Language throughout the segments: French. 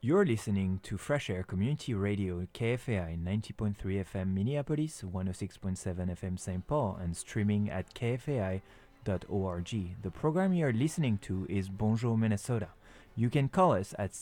You're listening to Fresh Air Community Radio, KFAI 90.3 FM Minneapolis, 106.7 FM St. Paul, and streaming at kfai.org. The program you're listening to is Bonjour Minnesota. You can call us at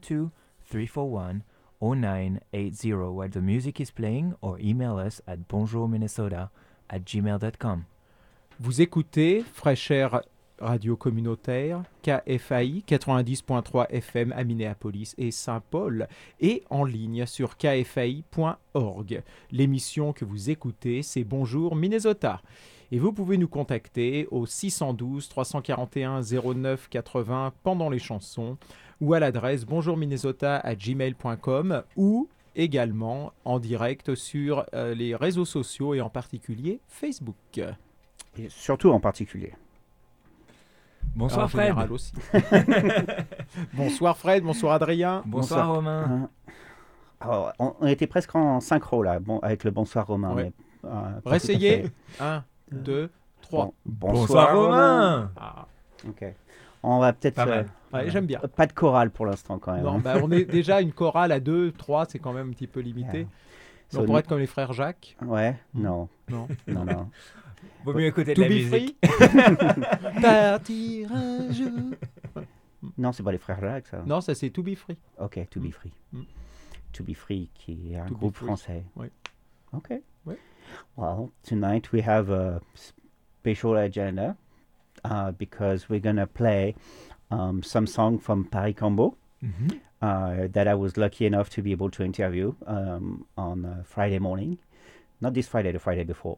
612-341-0980 while the music is playing, or email us at bonjourminnesota@gmail.com. Vous écoutez Fresh Air Radio Communautaire, KFAI 90.3 FM à Minneapolis et Saint-Paul, et en ligne sur kfai.org. L'émission que vous écoutez, c'est Bonjour Minnesota. Et vous pouvez nous contacter au 612 341 09 80 pendant les chansons, ou à l'adresse bonjourminnesota@gmail.com, ou également en direct sur les réseaux sociaux et en particulier Facebook. Et surtout en particulier. Bonsoir Fred. Aussi. Bonsoir Fred, bonsoir Adrien. Bonsoir Romain. Alors, on était presque en synchro là, avec le bonsoir Romain. Ouais. Mais, réessayez. 1, 2, 3. Bonsoir Romain. Ah. Ok. On va peut-être... Pas mal. Ouais, j'aime bien. Pas de chorale pour l'instant quand même. Non, hein. on est déjà une chorale à 2, 3, c'est quand même un petit peu limité. Yeah. Mais on pourrait être comme les frères Jacques. Ouais, non. Non. Non. Vaut mieux écouter de To la be musique. free. Partir un jour. Non, c'est pas les frères Jacques, ça. Non, ça c'est To be free. Ok, To Be Free. Mm. To Be Free, qui est un To Be groupe Free. français. Oui. Ok. Oui. Well, tonight we have a special agenda because we're going to play some song from Paris Combo that I was lucky enough to be able to interview on Friday morning. Not this Friday, the Friday before.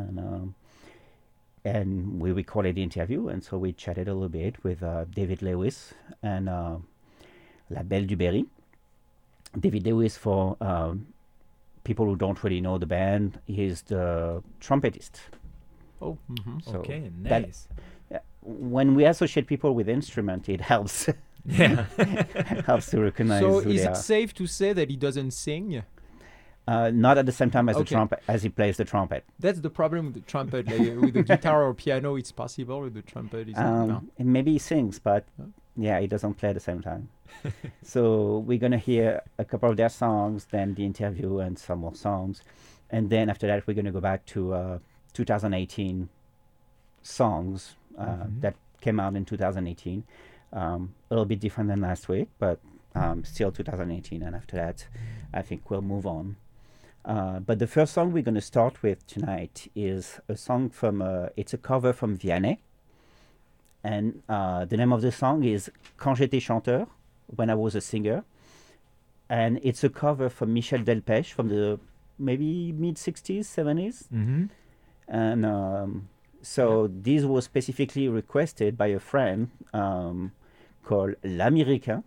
And we recorded the interview, and so we chatted a little bit with David Lewis and La Belle du Berry. David Lewis, for people who don't really know the band, he's the trumpetist. Oh. So Okay, that- nice. when we associate people with instrument, it helps Yeah. helps to recognize So who is they it are. safe to say that he doesn't sing? Not at the same time as the Okay. trumpet, as he plays the trumpet. That's the problem with the trumpet. Like, with the guitar or piano, it's possible. With the trumpet, it's no. And maybe he sings, but Huh? yeah, he doesn't play at the same time. So we're gonna hear a couple of their songs, then the interview and some more songs, and then after that we're gonna go back to 2018 songs that came out in 2018. A little bit different than last week, but still 2018. And after that, I think we'll move on. But the first song we're going to start with tonight is a song from, it's a cover from Vianney. And the name of the song is Quand j'étais chanteur, when I was a singer. And it's a cover from Michel Delpech from the maybe mid-60s, 70s. Mm-hmm. And so this was specifically requested by a friend called L'Américain.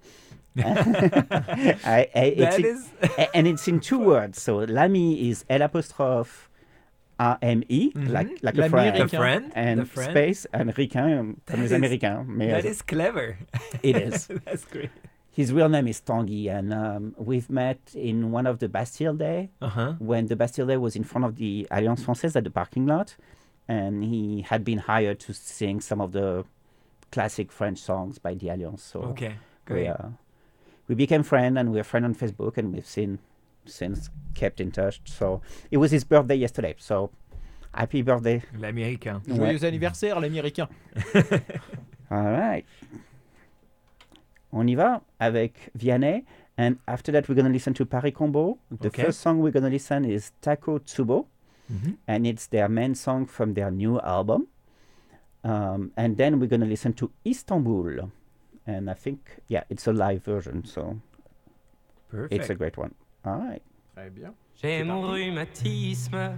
And it's in two words. So L'Ami is L''AME, like a friend. The friend. And the friend. space, and Ricain, That comme les is- Américains. Mais That is clever. It is. That's great. His real name is Tanguy, and we've met in one of the Bastille Day, when the Bastille Day was in front of the Alliance Française at the parking lot, and he had been hired to sing some of the classic French songs by the Alliance. So Okay, great. we became friends, and we're friends on Facebook, and we've since kept in touch. So it was his birthday yesterday. So happy birthday! L'Américain. Joyeux anniversaire, l'Américain. All right. On y va avec Vianney, and after that we're going to listen to Paris Combo. The Okay. first song we're going to listen is Taco Tsubo, Mm-hmm. and it's their main song from their new album. And then we're going to listen to Istanbul, and I think, it's a live version, so Perfect. it's a great one. All right. Très bien. J'ai mon rhumatisme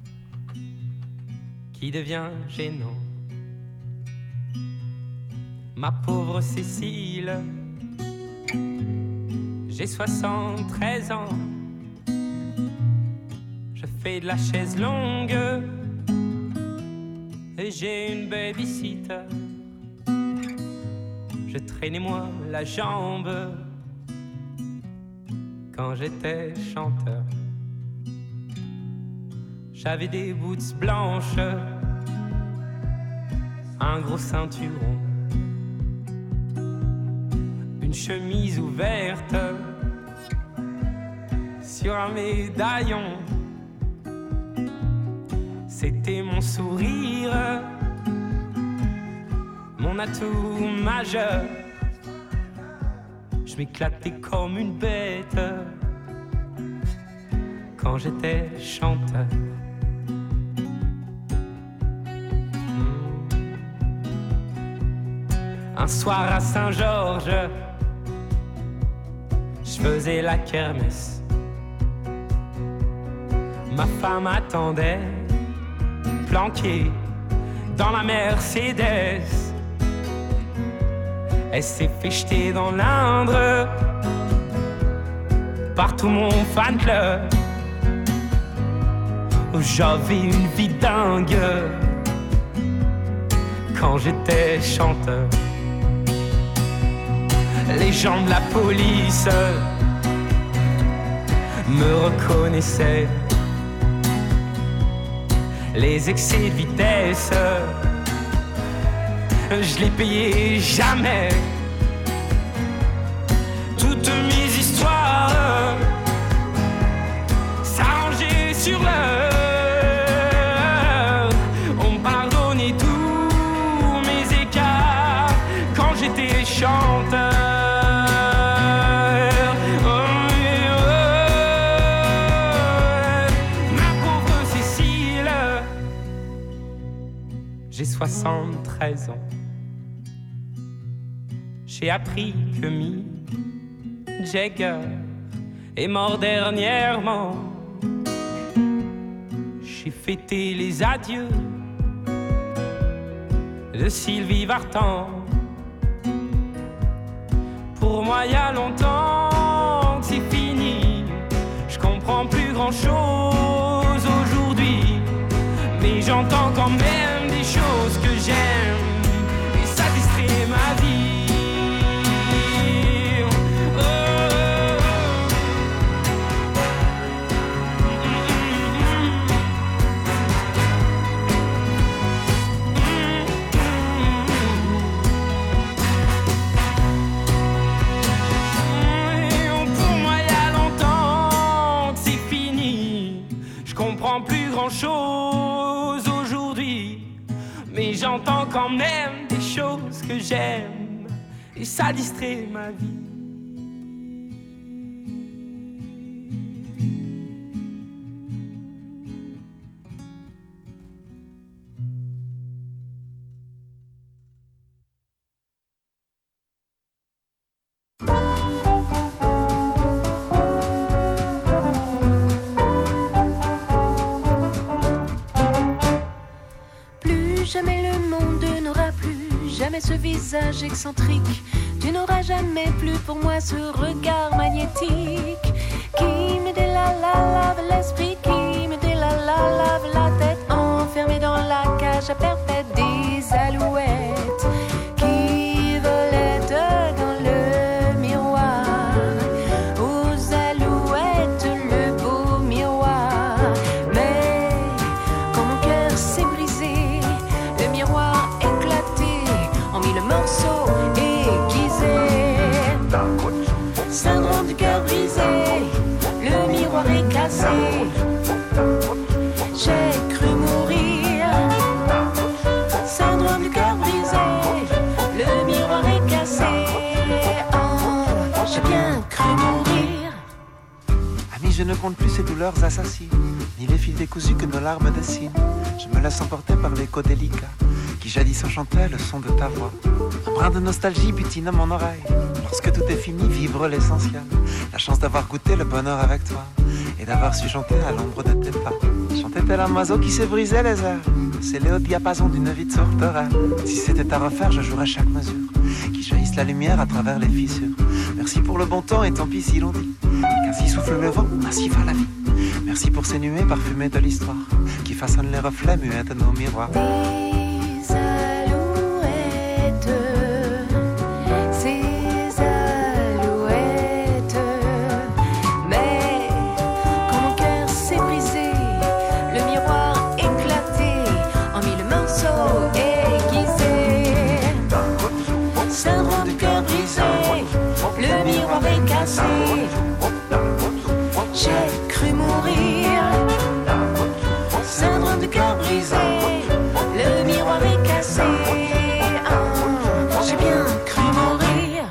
qui devient gênant. Ma pauvre Cécile, j'ai 73 ans. Je fais de la chaise longue et j'ai une babysitter. Je traînais moi la jambe quand j'étais chanteur. J'avais des boots blanches, un gros ceinturon, une chemise ouverte sur un médaillon. C'était mon sourire, mon atout majeur. Je m'éclatais comme une bête quand j'étais chanteur. Un soir à Saint-Georges, je faisais la kermesse. Ma femme attendait, planquée dans la Mercedes. Elle s'est fait jeter dans l'Indre par tout mon fan club. J'avais une vie dingue quand j'étais chanteur. Les gens de la police me reconnaissaient. Les excès de vitesse, je les payais jamais. Toutes mes histoires s'arrangeaient sur l'heure. On pardonnait tous mes écarts quand j'étais chanteur. Ma pauvre Cécile, j'ai 73 ans. J'ai appris que Mick Jagger est mort dernièrement. J'ai fêté les adieux de Sylvie Vartan. Pour moi, y a longtemps que c'est fini. Je comprends plus grand-chose aujourd'hui, mais j'entends quand même des choses que j'aime et ça distrait ma vie. Plus grand chose aujourd'hui, mais j'entends quand même des choses que j'aime et ça distrait ma vie. Jamais le monde n'aura plus jamais ce visage excentrique. Tu n'auras jamais plus pour moi ce regard magnétique qui me délalave l'esprit, qui me délalave la tête, enfermée dans la cage à perpète des alouettes qui volaient dans le miroir. Aux alouettes le beau miroir. Mais quand mon cœur s'est brisé, le miroir éclaté en mille morceaux aiguisés. Syndrome du cœur brisé, le miroir est cassé. J'ai cru mourir. Syndrome du cœur brisé, le miroir est cassé. Oh, j'ai bien cru mourir. Ami, je ne compte plus ces douleurs assassines, ni les fils décousus que nos larmes dessinent. Je me laisse emporter par l'écho délicat qui jadis enchantait le son de ta voix. Un brin de nostalgie butine à mon oreille. Lorsque tout est fini, vivre l'essentiel. La chance d'avoir goûté le bonheur avec toi et d'avoir su chanter à l'ombre de tes pas. Chanter tel un oiseau qui s'est brisé les airs, c'est le haut diapason d'une vie de sauterelle. Si c'était à refaire, je jouerais chaque mesure qui jaillisse la lumière à travers les fissures. Merci pour le bon temps et tant pis si l'on dit qu'ainsi souffle le vent, ainsi va la vie. Merci pour ces nuées parfumées de l'histoire qui façonnent les reflets muets de nos miroirs. cassé. J'ai cru mourir. Syndrome de cœur brisé. Le miroir est cassé. J'ai bien cru mourir.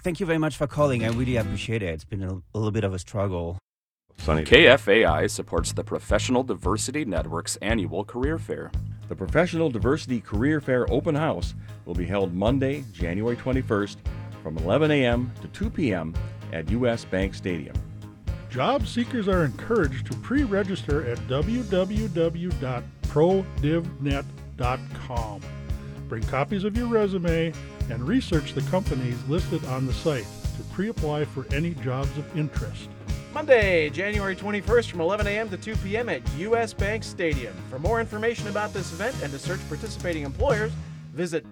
Thank you very much for calling. I really appreciate it. It's been a little bit of a struggle. KFAI supports the Professional Diversity Network's annual career fair. The Professional Diversity Career Fair Open House will be held Monday, January 21st from 11 a.m. to 2 p.m. at U.S. Bank Stadium. Job seekers are encouraged to pre-register at www.prodivnet.com. Bring copies of your resume and research the companies listed on the site to pre-apply for any jobs of interest. Monday, January 21st from 11 a.m. to 2 p.m. at U.S. Bank Stadium. For more information about this event and to search participating employers, visit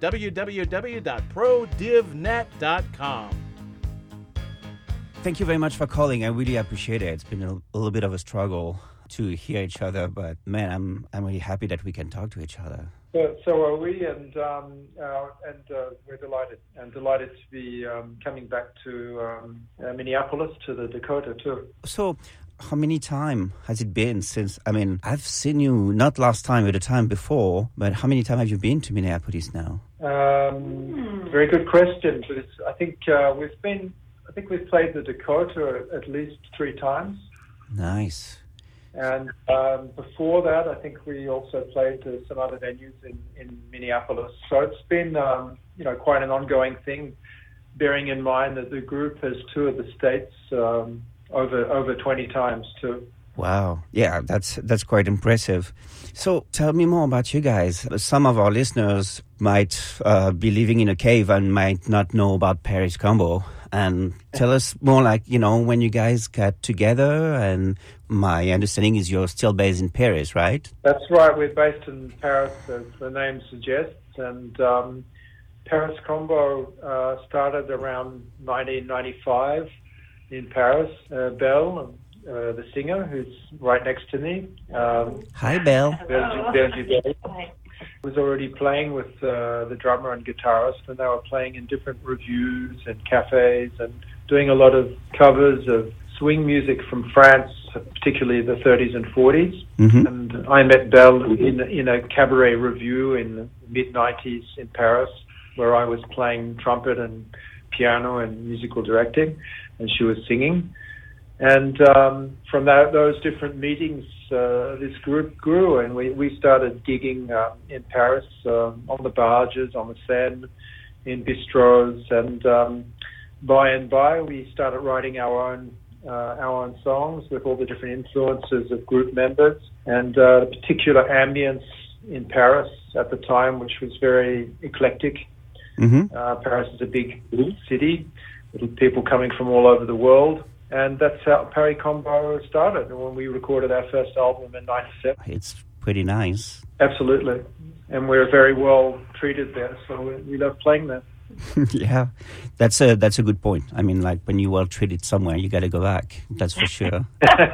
www.prodivnet.com. Thank you very much for calling. I really appreciate it. It's been a little bit of a struggle to hear each other, but man, I'm really happy that we can talk to each other. So are we, and we're delighted to be coming back to Minneapolis, to the Dakota too. So, how many time has it been since? I mean, I've seen you not last time, but the time before. But how many times have you been to Minneapolis now? Very good question. But I think we've played the Dakota at least 3 times. Nice. And before that, I think we also played some other venues in Minneapolis. So it's been, quite an ongoing thing, bearing in mind that the group has toured the States over 20 times too. Wow. Yeah, that's quite impressive. So tell me more about you guys. Some of our listeners might be living in a cave and might not know about Paris Combo. And tell us more when you guys got together, and my understanding is you're still based in Paris, right? That's right. We're based in Paris, as the name suggests. And Paris Combo started around 1995 in Paris. Belle, the singer, who's right next to me. Hi, Belle. Was already playing with the drummer and guitarist, and they were playing in different revues and cafes and doing a lot of covers of swing music from France, particularly the 30s and 40s. Mm-hmm. And I met Belle in a cabaret revue in the mid-90s in Paris, where I was playing trumpet and piano and musical directing, and she was singing. And from those different meetings, this group grew, and we started gigging in Paris on the barges, on the Seine, in bistros, and by and by we started writing our own songs with all the different influences of group members, and the particular ambience in Paris at the time, which was very eclectic. Mm-hmm. Paris is a big city with people coming from all over the world. And that's how Paris Combo started when we recorded our first album in 97. It's pretty nice. Absolutely. And we're very well treated there, so we love playing there. Yeah, that's a good point. I mean, like, when you're well treated somewhere, you got to go back. That's for sure.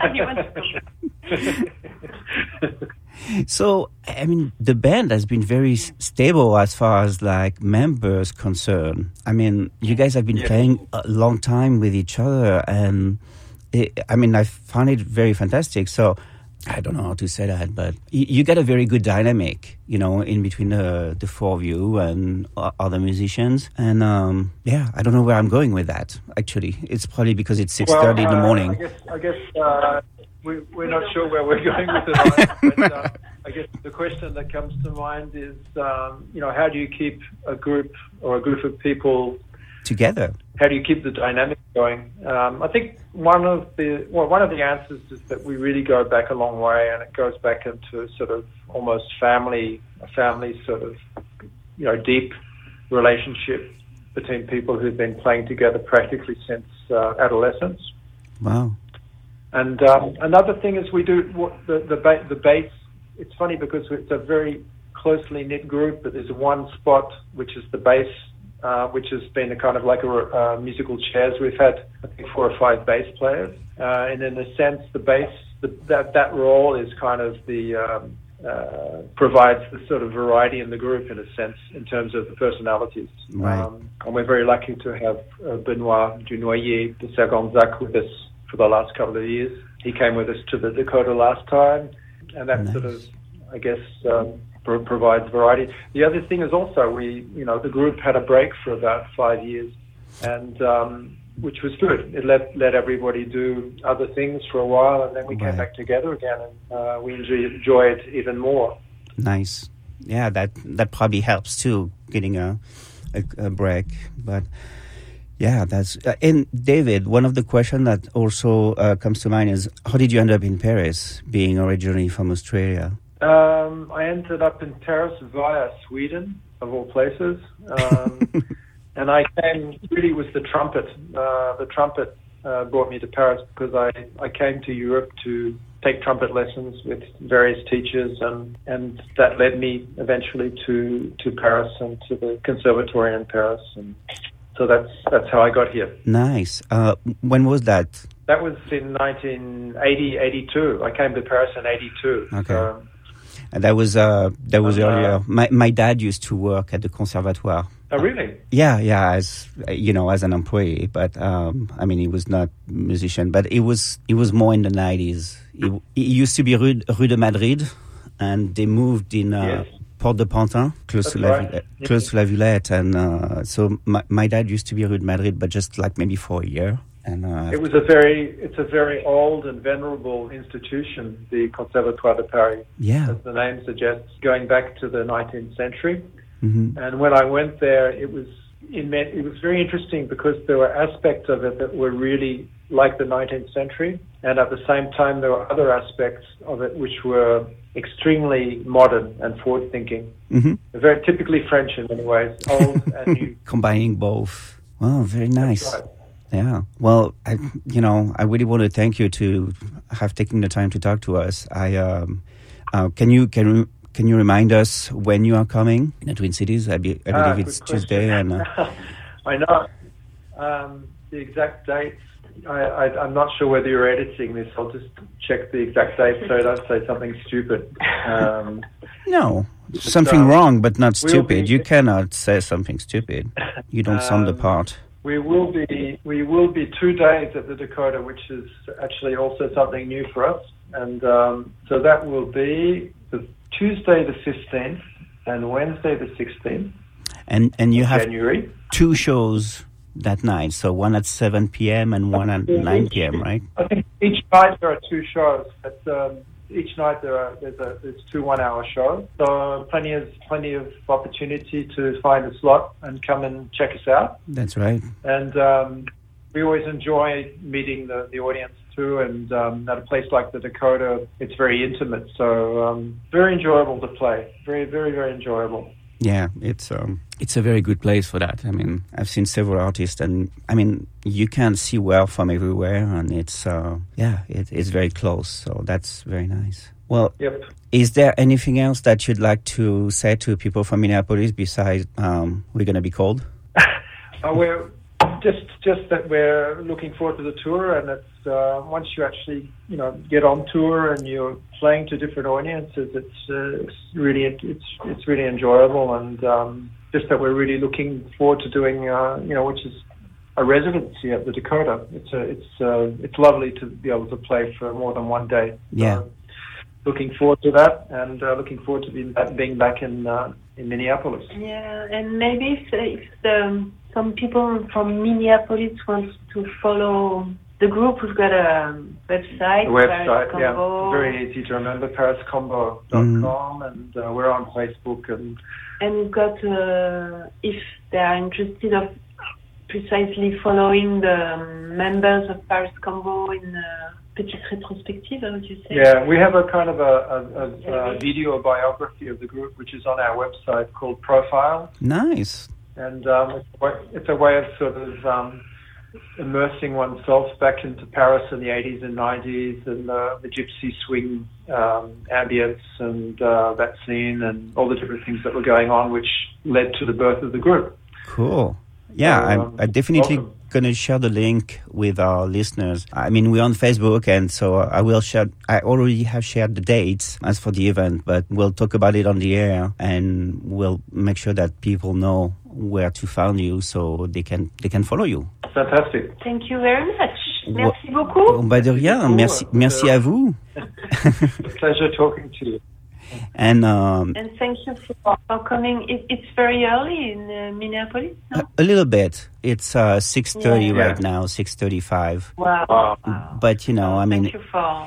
So, I mean, the band has been very stable as far as, like, members concerned. I mean, you guys have been playing a long time with each other, and, I found it very fantastic. So, I don't know how to say that, but you got a very good dynamic, in between the 4 of you and other musicians. And, I don't know where I'm going with that, actually. It's probably because it's 6:30 in the morning. I guess we're not sure where we're going with it either, but I guess the question that comes to mind is, how do you keep a group or a group of people together? How do you keep the dynamic going? I think one of the answers is that we really go back a long way, and it goes back into sort of almost a family sort of, deep relationship between people who've been playing together practically since adolescence. Wow. And another thing is we do the bass. It's funny because it's a very closely knit group, but there's one spot which is the bass, which has been a kind of like a musical chairs. We've had, I think, 4 or 5 bass players, and in a sense, the bass that role is kind of the provides the sort of variety in the group, in a sense, in terms of the personalities. Right. And we're very lucky to have Benoit Dunoyer de Sagonzac with us for the last couple of years. He came with us to the Dakota last time, and that sort of, I guess, provides variety. The other thing is also the group had a break for about 5 years. and which was good. It let everybody do other things for a while, and then we came back together again, and we enjoy it even more. Nice. Yeah, that probably helps too, getting a break. But yeah, that's and David, one of the questions that also comes to mind is, how did you end up in Paris, being originally from Australia? I ended up in Paris via Sweden, of all places. And I came really with the trumpet. The trumpet brought me to Paris because I came to Europe to take trumpet lessons with various teachers, and that led me eventually to Paris and to the conservatory in Paris. And so that's how I got here. Nice. When was that? That was in 1982. I came to Paris in 82. Okay. And that was earlier. My dad used to work at the Conservatoire. Oh, really? Yeah, as as an employee, but I mean, he was not a musician, but it was more in the 90s. It used to be Rue de Madrid, and they moved in Porte de Pantin, close to La Villette, and so my dad used to be Rue de Madrid, but just like maybe for a year. And it's a very old and venerable institution, the Conservatoire de Paris. Yeah, as the name suggests, going back to the 19th century. Mm-hmm. And when I went there, it was very interesting because there were aspects of it that were really like the 19th century, and at the same time there were other aspects of it which were extremely modern and forward-thinking. Mm-hmm. Very typically French in many ways, old and new. Combining both. Wow, very nice. That's right. Yeah. Well, I really want to thank you to have taken the time to talk to us. Can you remind us when you are coming in the Twin Cities? I believe it's Tuesday. And I know the exact dates. I'm not sure whether you're editing this. I'll just check the exact dates so I don't say something stupid. No, something wrong, but not stupid. You cannot say something stupid. You don't sound the part. We will be 2 days at the Dakota, which is actually also something new for us, and so that will be the Tuesday the 15th and Wednesday the 16th. And you have January. 2 shows that night, so one at 7 p.m. and one at 9 p.m., right? I think each night there are 2 shows, but each night there's 2 1-hour shows, so plenty of opportunity to find a slot and come and check us out. That's right. And we always enjoy meeting the audience too, and at a place like the Dakota, it's very intimate, so very enjoyable to play. Very, very, very enjoyable. Yeah, it's a very good place for that. I mean, I've seen several artists, and I mean, you can see well from everywhere, and it's it's very close, so that's very nice. Well, yep. Is there anything else that you'd like to say to people from Minneapolis besides we're going to be cold? We're just that we're looking forward to the tour, and it's once you actually get on tour and you're playing to different audiences, it's really enjoyable, and just that we're really looking forward to doing which is a residency at the Dakota. It's lovely to be able to play for more than 1 day. Yeah. Looking forward to that, and looking forward to being back in Minneapolis. Yeah, and maybe if some people from Minneapolis want to follow the group, we've got a website. Paris Combo. Very easy to remember, pariscombo.com, and we're on Facebook. And we've got, if they are interested of precisely following the members of Paris Combo in Petite Rétrospective, how would you say? Yeah, we have a kind of a video biography of the group, which is on our website called Profile. Nice. And it's a way of sort of immersing oneself back into Paris in the 80s and 90s, and the gypsy swing ambience and that scene and all the different things that were going on, which led to the birth of the group. Cool. Yeah, I'm definitely going to share the link with our listeners. I mean, we're on Facebook, and so I will share. I already have shared the dates as for the event, but we'll talk about it on the air, and we'll make sure that people know where to find you so they can follow you. Fantastic. Thank you very much. Merci beaucoup. Bah de rien. Merci à vous. Pleasure talking to you. And thank you for coming. It's very early in Minneapolis, no? a little bit. It's 6:30 right now, 6:35. Wow. But you know, I mean, thank you for.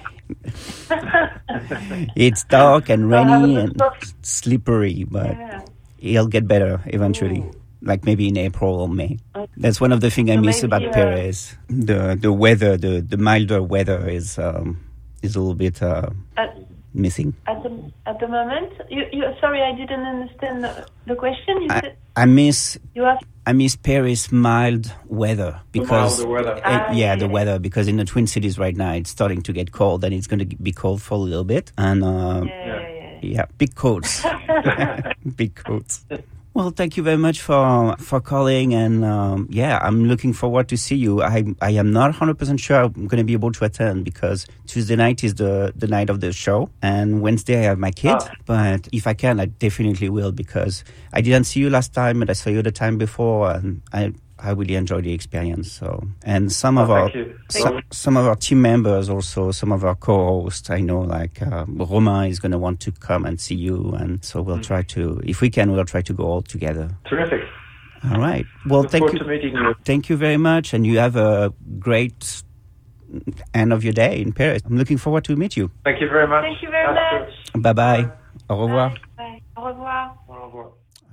it's dark and rainy and slippery, but it'll get better eventually. Like maybe in April or May. That's one of the things I miss about Paris. The weather, the milder weather is a little bit missing. At the moment, you sorry, I didn't understand the question. You said I miss you have. I miss Paris mild weather because the weather. the weather, because in the Twin Cities right now it's starting to get cold and it's going to be cold for a little bit and big coats. Big coats. Well, thank you very much for calling, and I'm looking forward to see you. I am not 100% sure I'm going to be able to attend because Tuesday night is the night of the show, and Wednesday I have my kids. But if I can, I definitely will, because I didn't see you last time, and I saw you the time before, and I really enjoyed the experience. So, and some of our team members, also some of our co-hosts, I know, like Romain is going to want to come and see you, and so we'll try to, if we can, we'll try to go all together. Terrific. All right. Well, thank you. To meeting you. Thank you very much, and you have a great end of your day in Paris. I'm looking forward to meet you. Thank you very much. Thank you very much. Bye bye. Au revoir. Bye. Au revoir. Au revoir.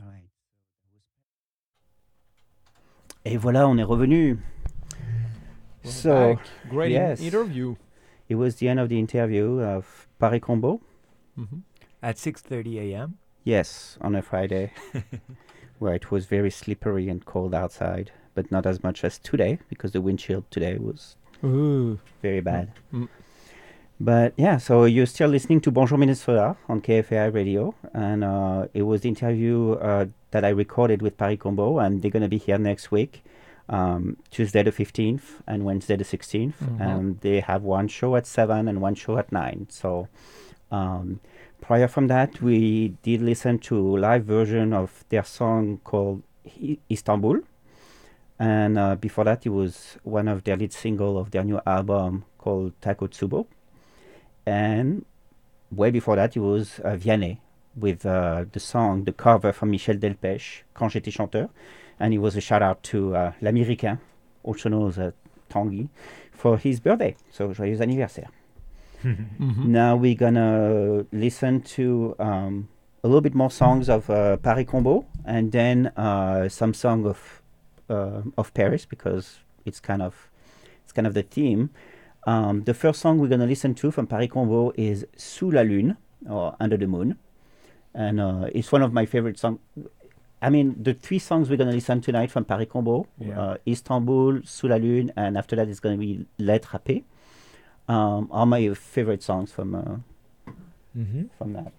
Et voilà, on est revenu. So, great interview. It was the end of the interview of Paris Combo. Mm-hmm. At 6:30 a.m. Yes, on a Friday, where it was very slippery and cold outside, but not as much as today because the wind chill today was very bad. But yeah, so you're still listening to Bonjour Minnesota on KFAI Radio, and it was the interview that I recorded with Paris Combo, and they're going to be here next week, Tuesday the 15th and Wednesday the 16th, and they have one show at 7 and one show at 9. So prior from that, we did listen to a live version of their song called Istanbul, and before that, it was one of their lead single of their new album called Takotsubo. And way before that, it was Vianney with the cover from Michel Delpech, Quand j'étais chanteur. And it was a shout out to l'Américain, also known as Tanguy, for his birthday. So, joyeux anniversaire. Now we're gonna listen to a little bit more songs of Paris Combo, and then some song of Paris, because it's kind of the theme. The first song we're going to listen to from Paris Combo is Sous la Lune, or Under the Moon. And it's one of my favorite songs. I mean, the three songs we're going to listen tonight from Paris Combo, Istanbul, Sous la Lune, and after that it's going to be Les Trappés, are my favorite songs from that.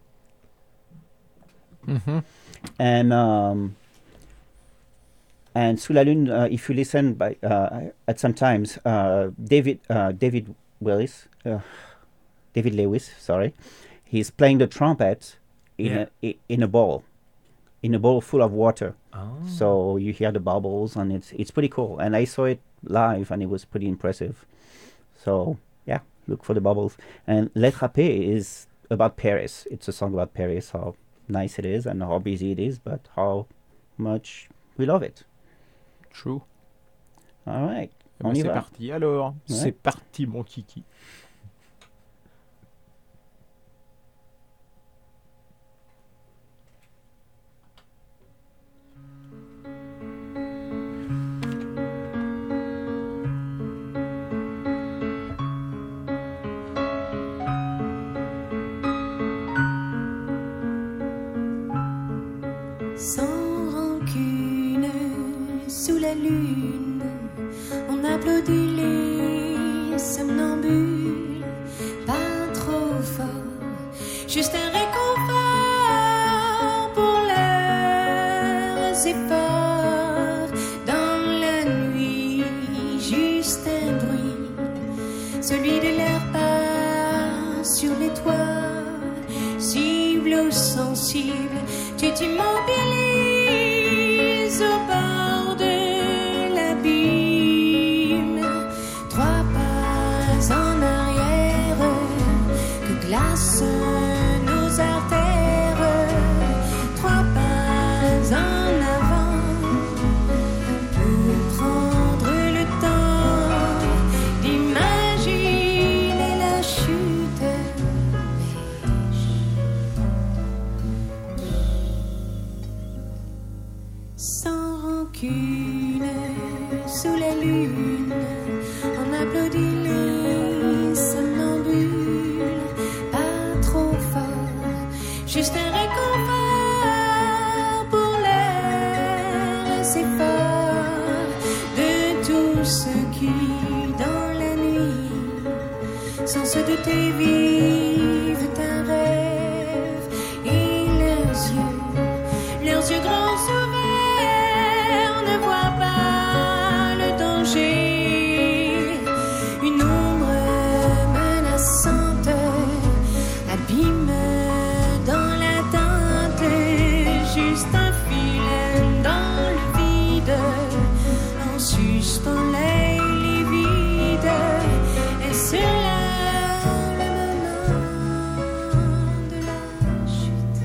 And Sous la Lune, if you listen at some times, David Lewis, he's playing the trumpet in a bowl full of water. Oh. So you hear the bubbles, and it's pretty cool. And I saw it live, and it was pretty impressive. So yeah, look for the bubbles. And Les Trappés is about Paris. It's a song about Paris, how nice it is and how busy it is, but how much we love it. True. All right. C'est parti alors. Ouais. C'est parti mon kiki. Lune, on applaudit les somnambules, pas trop fort, juste un réconfort pour leurs efforts. Dans la nuit, juste un bruit, celui de leurs pas sur les toits, cible ou sensible, tu t'immobilises au bord de glace nos Sans rancune, sous la lune, on applaudit les somnambules. Pas trop fort, juste un réconfort pour l'air. C'est fort de tous ceux qui, dans la nuit, sans se douter, vivent un rêve. Et leurs yeux grands ouverts ne voient pas le danger. Une ombre menaçante abîme dans la teinte, juste un fil dans le vide, en suspens les livides. Et c'est là le moment de la chute.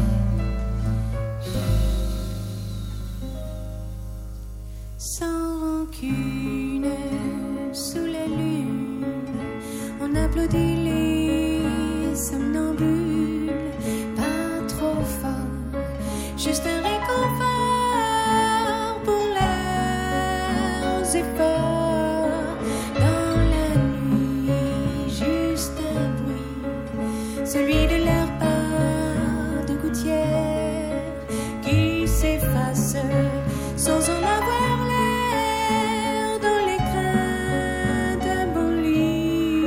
Sans rancune, sous la lune, on applaudit les somnambules. Pas trop fort, juste un réconfort pour leurs efforts. Dans la nuit, juste un bruit, celui de leurs pas de gouttière qui s'effacent sans en avoir l'air dans les craintes abolies.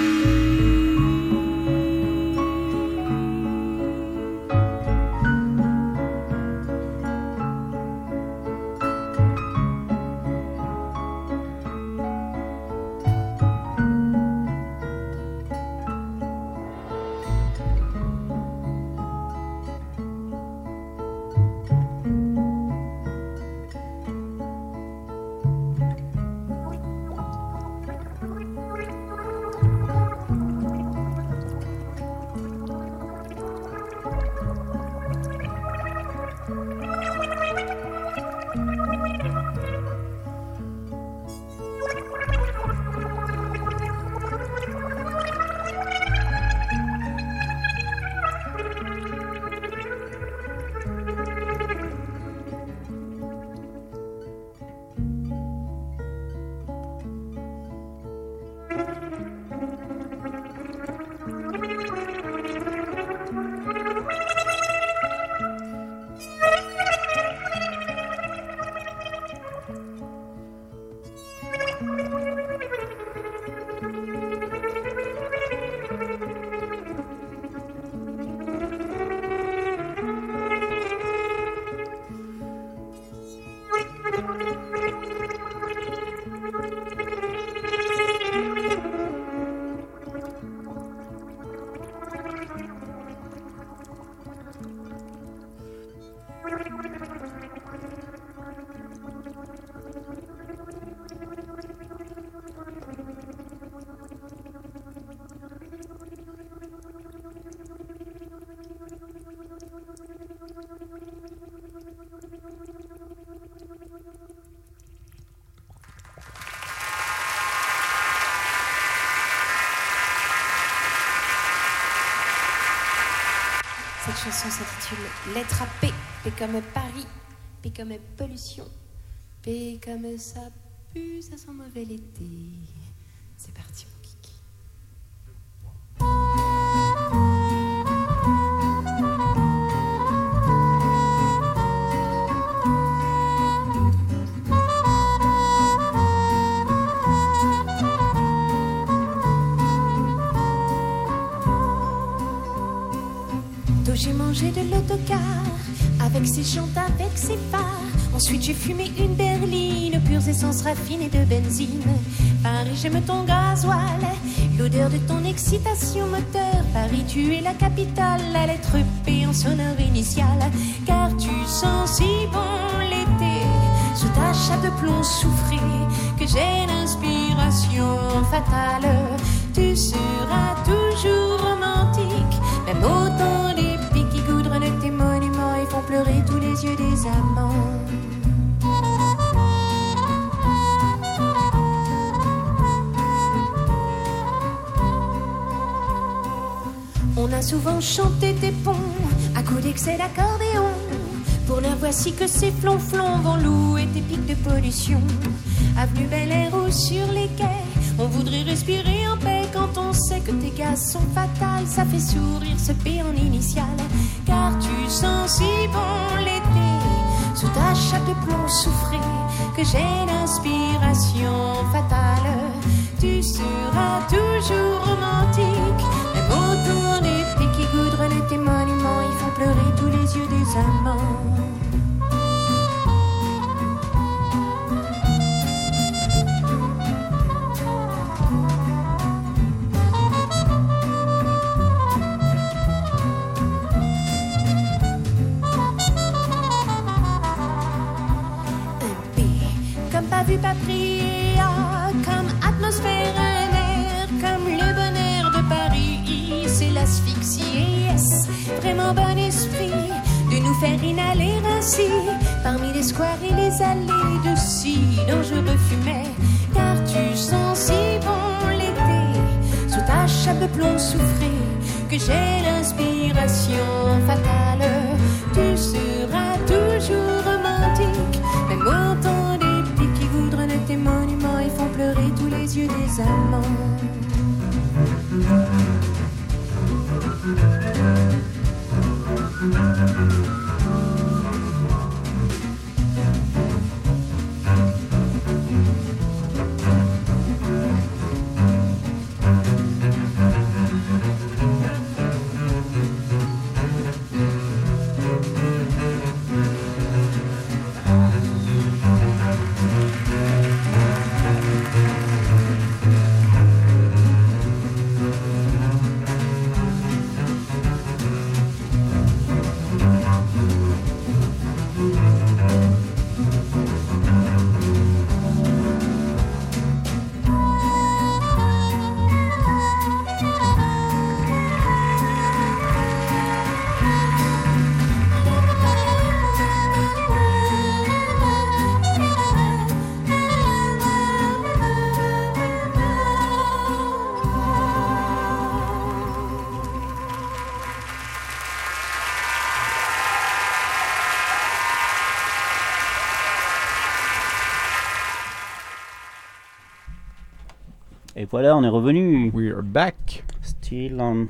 Cette chanson s'intitule Lettre à P. P comme Paris, P comme pollution, P comme ça pue, ça sent mauvais l'été. C'est parti mon kiki. J'ai mangé de l'autocar avec ses jantes, avec ses phares. Ensuite j'ai fumé une berline, pures essences raffinées de benzine. Paris, j'aime ton gasoil, l'odeur de ton excitation moteur. Paris, tu es la capitale, la lettre P en sonore initiale. Car tu sens si bon l'été, sous ta chape de plomb souffrée, que j'ai l'inspiration fatale. Tu seras toujours romantique, même au temps des pics qui goudronnent tes monuments et font pleurer tous les yeux des amants. On a souvent chanté tes ponts à coups d'excès d'accordéon, pour leur voici que ces flonflons vont louer tes pics de pollution. Avenue Bel Air ou sur les quais, on voudrait respirer en paix quand on sait que tes gaz sont fatales. Ça fait sourire ce P en initial, car tu sens si bon l'été. Sous ta chape de plomb souffré, que j'ai l'inspiration fatale. Tu seras toujours romantique, même autour des pics qui goudronnent tes monuments. Ils font pleurer tous les yeux des amants. Pas vu, pas pris, comme atmosphère, un air, comme le bonheur de Paris. C'est l'asphyxie, yes, vraiment bon esprit de nous faire inhaler ainsi parmi les squares et les allées de si dangereux fumets. Car tu sens si bon l'été sous ta chape de plomb souffré, que j'ai l'inspiration fatale. Tu seras toujours romantique, même au temps des tes monuments, ils font pleurer tous les yeux des amants. Et voilà, on est revenu. We're back. Still on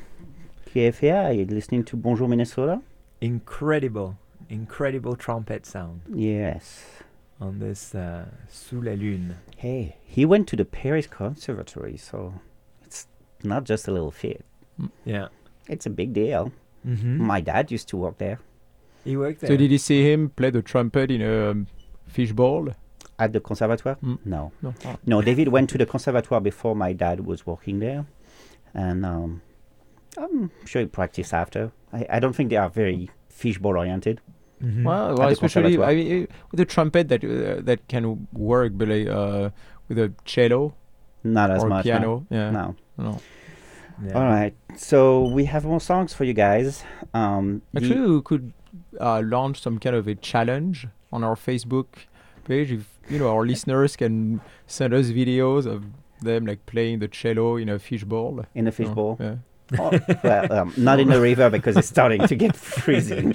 KFAI, listening to Bonjour Minnesota. Incredible trumpet sound. Yes. On this Sous la Lune. Hey, he went to the Paris Conservatory, so it's not just a little fit. Yeah. It's a big deal. Mm-hmm. My dad used to work there. He worked there. So did you see him play the trumpet in a fishbowl? At the conservatoire? No. No. No, David went to the conservatoire before my dad was working there. And I'm sure he practiced after. I don't think they are very fishbowl oriented. Mm-hmm. Well, especially I mean, with a trumpet that can work, but with a cello, not as or much. Piano, no. yeah. No. Yeah. All right. So we have more songs for you guys. Actually, we could launch some kind of a challenge on our Facebook page. If our listeners can send us videos of them like playing the cello in a fishbowl. In a fishbowl. Yeah. Oh, well, not in the river because it's starting to get freezing.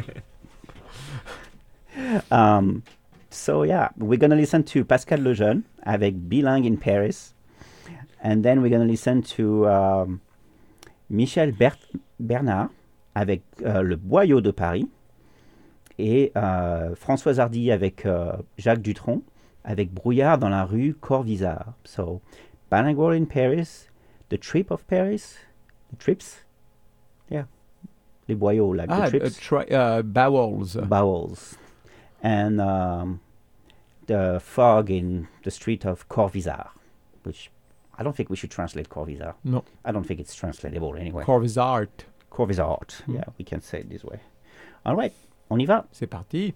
So yeah, we're gonna listen to Pascal Lejeune avec Bilingue in Paris, and then we're gonna listen to Michel Bernard avec Le Boyau de Paris, et Françoise Hardy avec Jacques Dutronc avec Brouillard dans la rue Corvisart. So Bilingual in Paris, The Trip of Paris, the Trips, yeah, les boyaux, like the trips. Bowels. Bowels. And the fog in the street of Corvisart, which I don't think we should translate Corvisart. No. I don't think it's translatable anyway. Corvisart. Corvisart, yeah, we can say it this way. All right, on y va. C'est parti.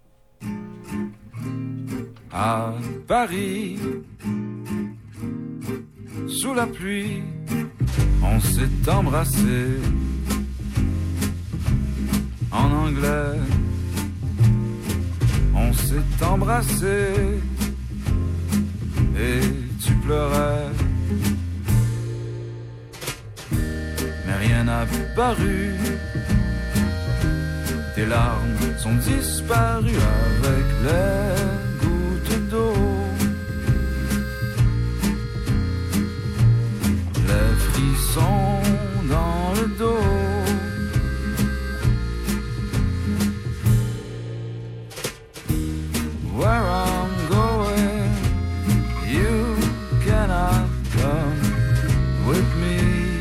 À Paris, sous la pluie, on s'est embrassé en anglais. On s'est embrassé et tu pleurais, mais rien n'a paru tes larmes sont disparues avec les gouttes d'eau. Les frissons dans le dos. Where I'm going, you cannot come with me.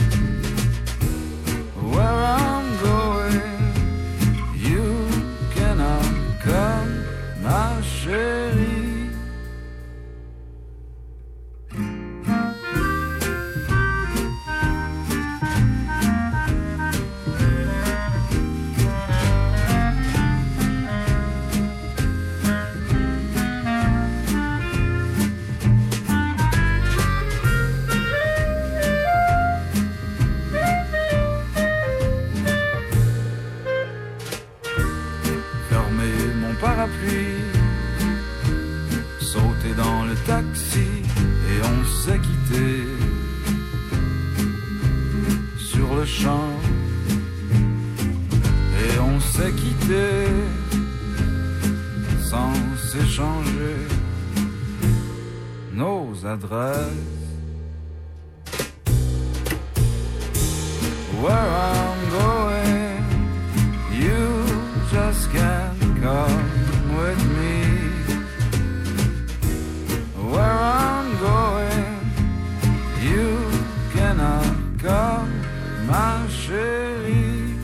Where I'm going, you cannot come, ma chérie. Sauter dans le taxi et on s'est quitté sur le champ et on s'est quitté sans s'échanger nos adresses. Where I'm going, you just can't come with me. Where I'm going, you cannot come, ma chérie.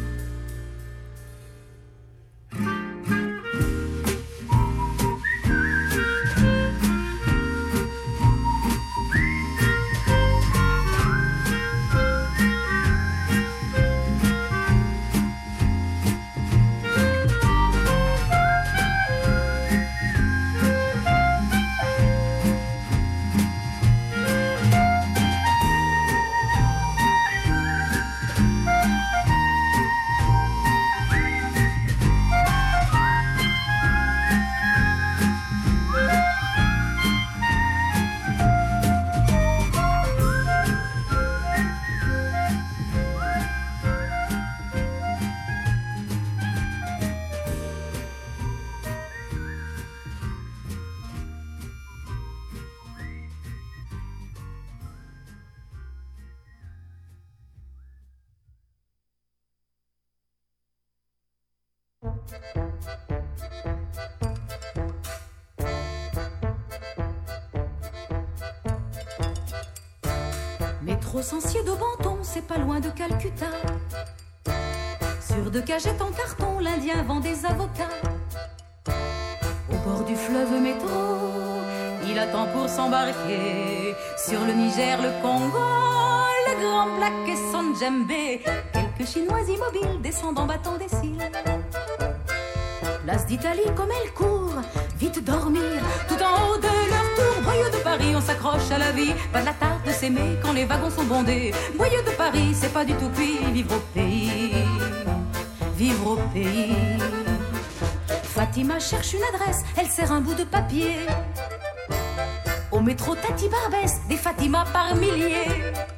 Métro Sancier de Banton, c'est pas loin de Calcutta. Sur 2 cagettes en carton, l'Indien vend des avocats. Au bord du fleuve métro, il attend pour s'embarquer. Sur le Niger, le Congo, le Grand Black et son djembé. Quelques Chinois immobiles descendent en battant des cils. Place d'Italie comme elle court, vite dormir, tout en haut de leur tour. Boyau de Paris, on s'accroche à la vie, pas de la tarte de s'aimer quand les wagons sont bondés. Boyau de Paris, c'est pas du tout cuit, vivre au pays, vivre au pays. Fatima cherche une adresse, elle serre un bout de papier. Au métro Tati Barbès, des Fatima par milliers.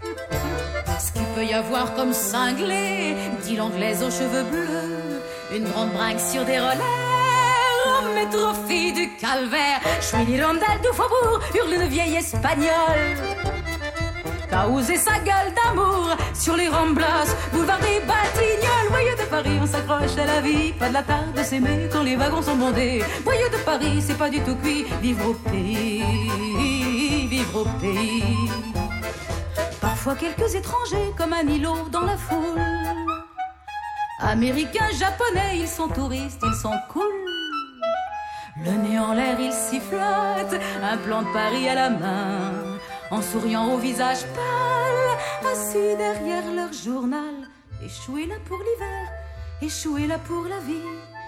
Ce qu'il peut y avoir comme cinglé, dit l'anglaise aux cheveux bleus. Une grande bringue sur des rollers, au métro fille du calvaire. Chouini rondelle du faubourg, hurle une vieille espagnole. Qu'a osé sa gueule d'amour sur les Ramblas, boulevard des Batignolles. Boyau de Paris, on s'accroche à la vie, pas de la tarte de s'aimer quand les wagons sont bondés. Boyau de Paris, c'est pas du tout cuit, vivre au pays, vivre au pays. Parfois quelques étrangers comme un îlot dans la foule. Américains, japonais, ils sont touristes, ils sont cool. Le nez en l'air, ils s'y flottent, un plan de Paris à la main. En souriant au visage pâle, assis derrière leur journal. Échoué là pour l'hiver, échoué là pour la vie.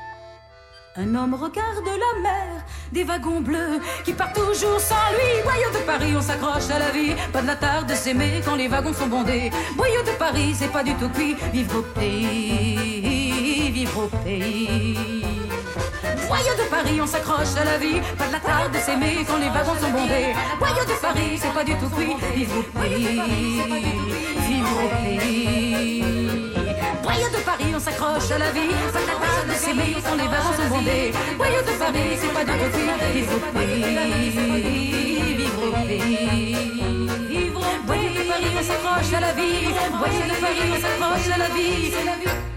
Un homme regarde la mer, des wagons bleus qui partent toujours sans lui. Boyau de Paris, on s'accroche à la vie, pas de la tarte de s'aimer quand les wagons sont bondés. Boyau de Paris, c'est pas du tout cuit, vivre au pays, vivre au pays. Boyau de Paris, on s'accroche à la vie, pas de la tarte de s'aimer quand les wagons sont bondés. Boyau de Paris, c'est pas du tout cuit, vivre au pays, vivre au pays. Voyous de Paris, on s'accroche à la vie. Pas capable de s'aimer quand les wagons sont bondés. Voyous de Paris, c'est pas de refus. Vivre au pays, vivre au pays. Voyous de Paris, on s'accroche à la vie. Voyous de Paris, on s'accroche à la vie. C'est la vie.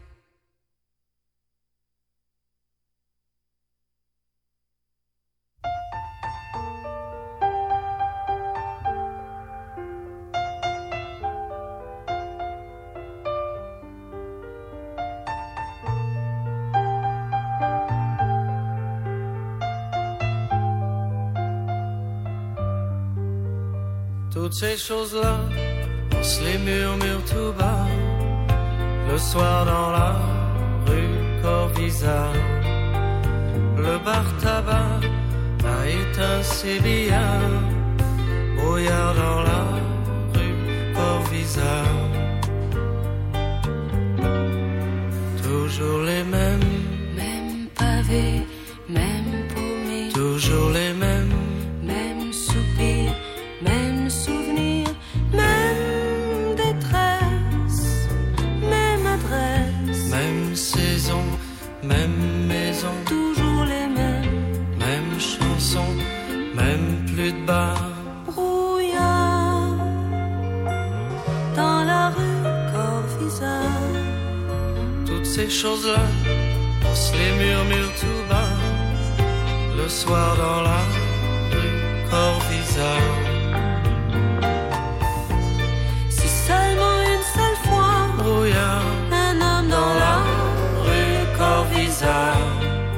Toutes ces choses-là, on se les murmure tout bas. Le soir dans la rue Corvisart, le bar tabac a éteint ses billards. Brouillard dans la rue Corvisart. Toujours les mêmes, Même pavé, même paumé, toujours les mêmes. même soupir, même souvenir, même détresse, même adresse, Même saison, même maison, toujours les mêmes même chanson, même plus de bar. brouillards dans la rue Corvisart. Toutes ces choses-là, on se les murmure tout bas. Le soir dans la rue Corvisart. Si seulement une seule fois, Brouillard un homme dans la rue Corvisart.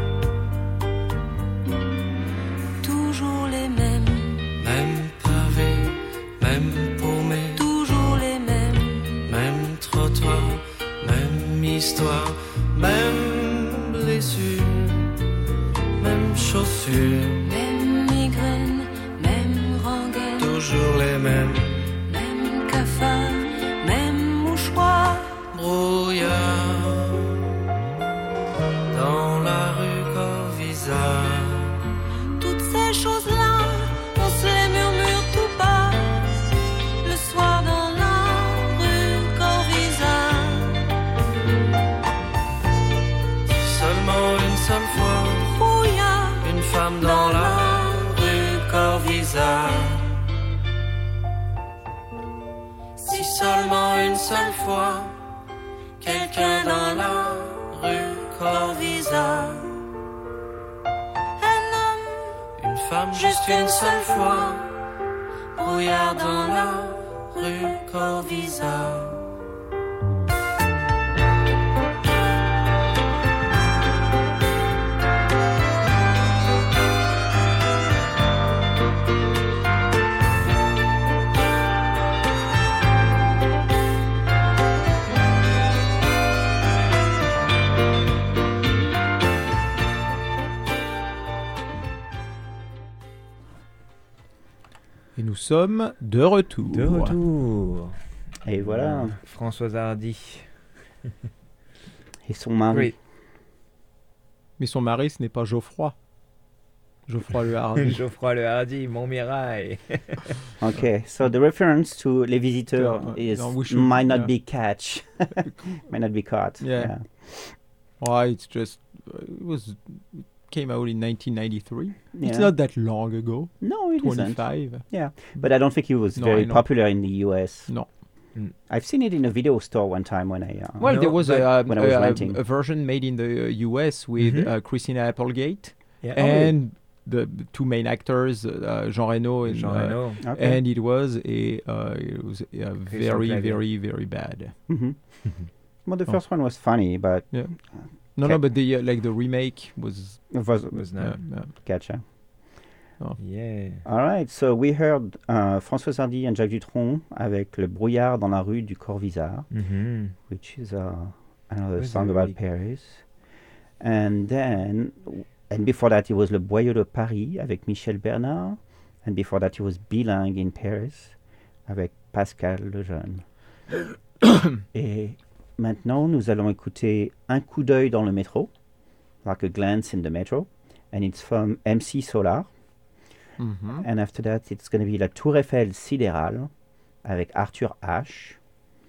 toujours les mêmes, Même pavé, même paumé, toujours les mêmes, même trottoir, même histoire, même blessure, même chaussure, même migraine, même rengaine, toujours les mêmes. même cafard, même mouchoir, Brouillard dans la rue Corvisart. toutes ces choses-là, on se les murmure tout bas. Le soir dans la rue Corvisart, Seulement une seule fois, brouillard une femme dans la rue Corvisart. Si seulement une seule fois, quelqu'un dans la rue Corvisart. un homme, Une femme juste une seule fois, brouillard dans la rue Corvisart. Et nous sommes de retour. De retour. Et voilà. Françoise Hardy. Et son mari. Oui. Mais son mari, ce n'est pas Geoffroy. Geoffroy le Hardy. Geoffroy le Hardy, Montmirail. Okay, so the reference to Les Visiteurs is no, we should- might not yeah. be catch, might not be caught. Yeah. Why? It's just it came out in 1993. It's Yeah. not that long ago. No, it isn't. 25. Yeah, but I don't think he was No, very I know. popular in the US. No. I've seen it in a video store one time when I Well, No, there was but when I was renting. a version made in the US with Mhm. Christina Applegate Yeah. and the two main actors, Jean Reno and Jean Reno. Okay. and it was very, Clavier. very, very bad. Mhm. Well, the Oh. first one was funny, but Yeah. No, no, but the like the remake was it was not. Gotcha. Oh. Yeah. All right, so we heard Françoise Hardy and Jacques Dutronc avec Le brouillard dans la rue du Corvisart, Mhm. which is another Was song a about really- Paris. And then, and before that, it was Le Boyau de Paris avec Michel Bernard. And before that, it was Bilingue in Paris avec Pascal Lejeune. Et maintenant, nous allons écouter Un coup d'œil dans le métro, like a glance in the metro. And it's from MC Solar. Mhm. And after that, it's going to be La Tour Eiffel sidérale avec Arthur H.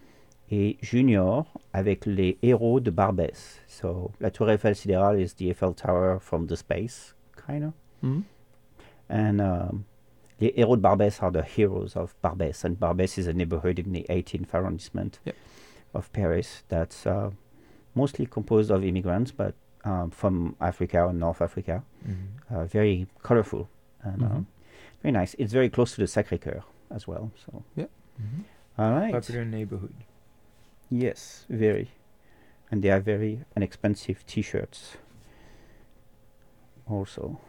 et junior avec les héros de Barbès. So, la Tour Eiffel sidérale is the Eiffel Tower from the space, kind of. Mm-hmm. And the héros de Barbès are the heroes of Barbès. And Barbès is a neighborhood in the 18th arrondissement of Paris that's mostly composed of immigrants, but from Africa or North Africa. Mm-hmm. Very colorful and very nice. It's very close to the Sacré-Cœur as well. So all right. Popular neighborhood. Yes, very. And they are very inexpensive T-shirts also.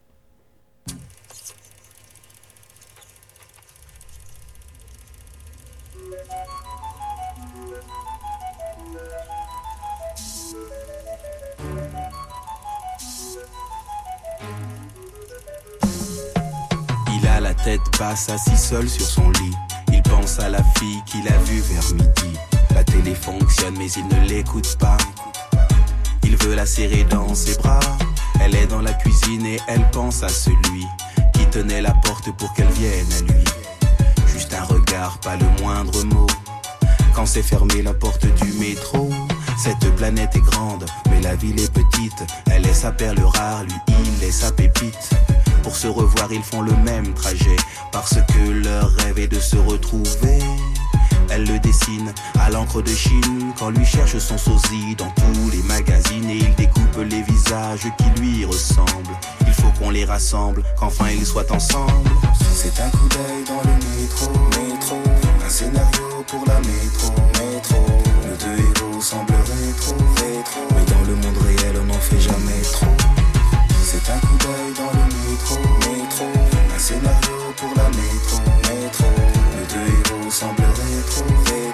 Il a la tête basse, assis seul sur son lit. Il pense à la fille qu'il a vue vers midi. La télé fonctionne mais il ne l'écoute pas. Il veut la serrer dans ses bras. Elle est dans la cuisine et elle pense à celui qui tenait la porte pour qu'elle vienne à lui. Juste un regard, pas le moindre mot. Quand s'est fermée la porte du métro. Cette planète est grande, mais la ville est petite. Elle est sa perle rare, lui il est sa pépite. Pour se revoir ils font le même trajet, parce que leur rêve est de se retrouver. Elle le dessine à l'encre de Chine, quand lui cherche son sosie dans tous les magazines. Et il découpe les visages qui lui ressemblent. Il faut qu'on les rassemble, qu'enfin ils soient ensemble. C'est un coup d'œil dans le métro, un scénario pour la métro. Nos deux héros semblent rétro, mais dans le monde réel on n'en fait jamais trop. C'est un coup d'œil dans le métro, un scénario pour la métro. Nos deux héros semblent rétro.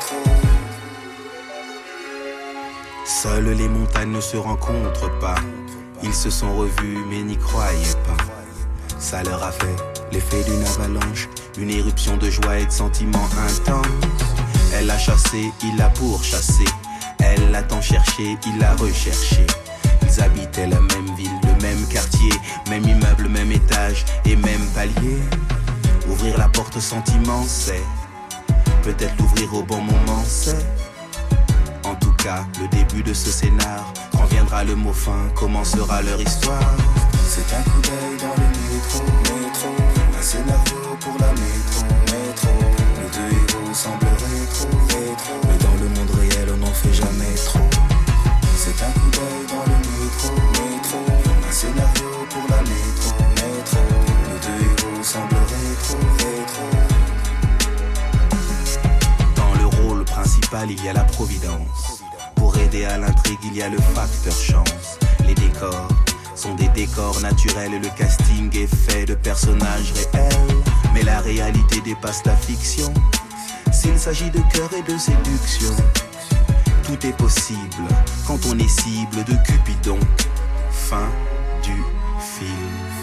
Seules les montagnes ne se rencontrent pas. Ils se sont revus mais n'y croyaient pas. Ça leur a fait l'effet d'une avalanche, une éruption de joie et de sentiments intenses. Elle l'a chassé, il l'a pourchassé. Elle l'a tant cherché, il l'a recherché. Ils habitaient la même ville, le même quartier, même immeuble, même étage et même palier. Ouvrir la porte au sentiment, c'est peut-être l'ouvrir au bon moment, c'est en tout cas le début de ce scénar. Quand viendra le mot fin, commencera leur histoire. C'est un coup d'œil dans le métro, un scénario pour la métro. Nos deux héros semblent rétro, mais dans le monde réel on n'en fait jamais trop. C'est un coup d'œil dans le métro, un scénario pour la métro. Nos deux héros semblent rétro. Dans le rôle principal il y a la providence. Pour aider à l'intrigue il y a le facteur chance. Les décors sont des décors naturels et le casting est fait de personnages réels. Mais la réalité dépasse la fiction. S'il s'agit de cœur et de séduction, tout est possible quand on est cible de Cupidon. Fin du film.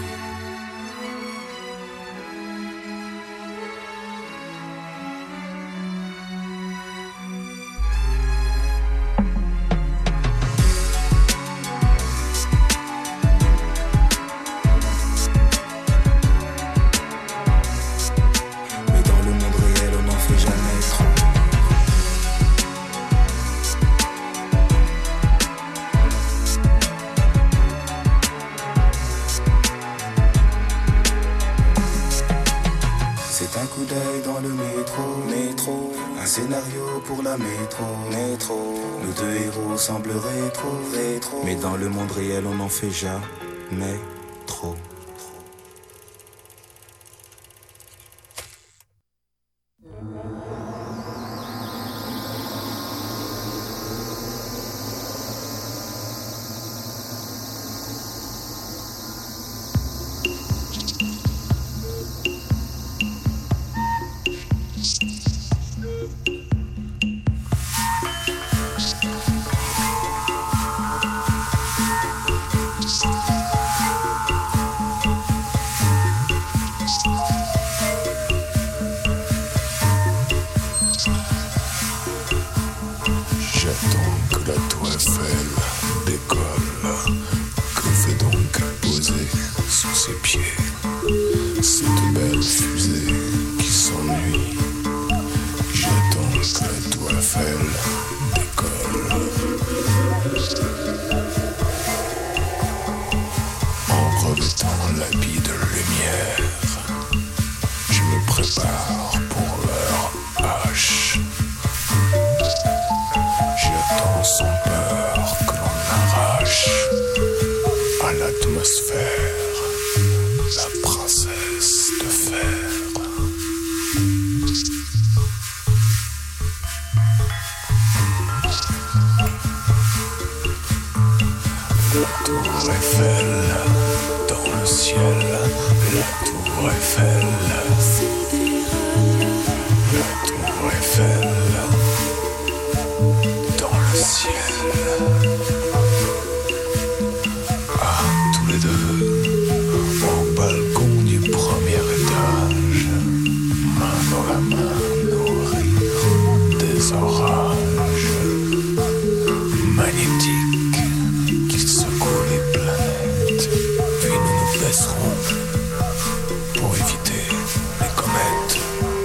Pour la métro. Nos deux héros semblent rétro. Mais dans le monde réel on n'en fait jamais trop. Fusée qui s'ennuie. J'attends que la tour Eiffel dans l'habit de lumière. Je me prépare pour leur hache. J'attends sans peur que l'on arrache à l'atmosphère la princesse de fer. La tour Eiffel dans le ciel, la tour Eiffel, la tour Eiffel dans le ciel. Ah, tous les deux au balcon du premier étage, main dans la main, nous rire des orages magnétiques qui secouent les planètes. Puis nous nous baisserons pour éviter les comètes.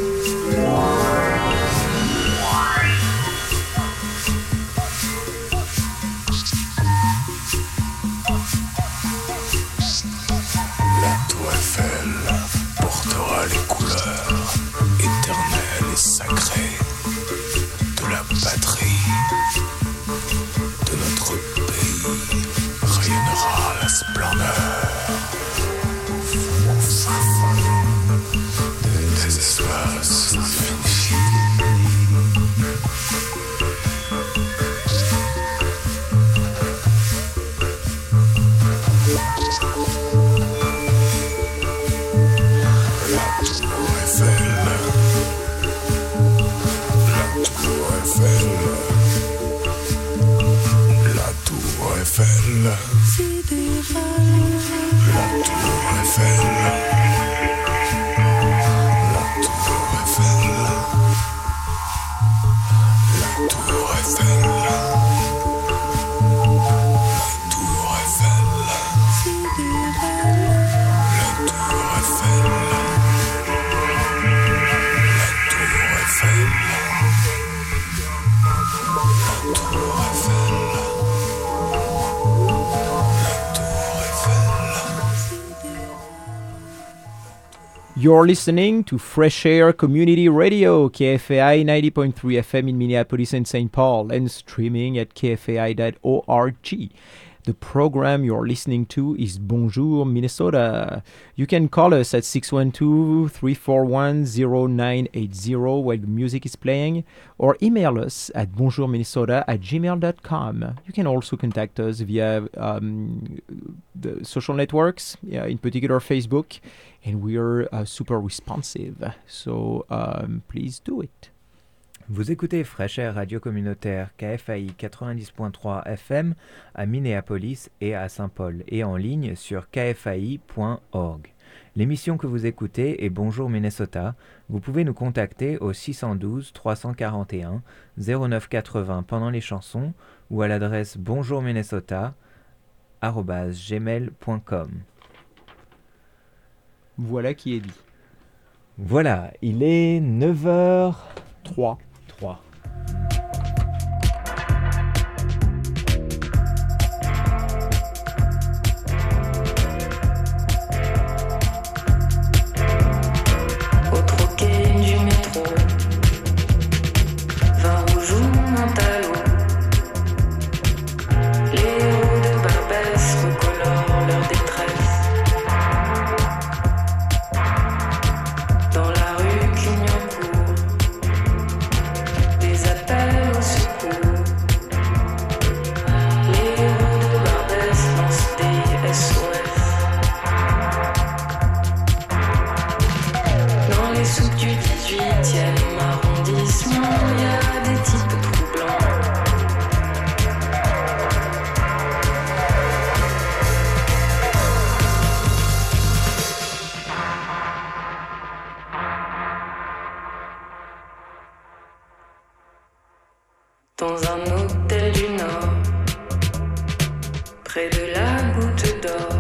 La tour Eiffel portera les couleurs éternelles et sacrées de la patrie, de notre pays. Rayonnera la splendeur des espaces infinis. La tour Eiffel, la tour Eiffel, la tour Eiffel, la tour Eiffel, la tour Eiffel, la tour Eiffel, la tour Eiffel, la tour Eiffel, You're listening to Fresh Air Community Radio, KFAI 90.3 FM in Minneapolis and St. Paul, and streaming at kfai.org. The program you're listening to is Bonjour Minnesota. You can call us at 612-341-0980 while the music is playing, or email us at bonjourminnesota@gmail.com. You can also contact us via the social networks, in particular Facebook, and we are super responsive. So please do it. Vous écoutez Fresh Air Radio Communautaire KFAI 90.3 FM à Minneapolis et à Saint-Paul et en ligne sur kfai.org. L'émission que vous écoutez est Bonjour Minnesota. Vous pouvez nous contacter au 612 341 0980 pendant les chansons ou à l'adresse bonjourminnesota@gmail.com. Voilà qui est dit. Voilà, il est 9h03. Au troquet du métro, vin rouge ou mentalot, les héros de Barbès recolorent leur détresse. Dans la rue Clignancourt, des appels au secours. Les héros de Barbès lancent des SOS. Dans les soupes du 18e arrondissement, il y a des types troublants. Dans un hôtel du Nord, près de la Goutte d'Or,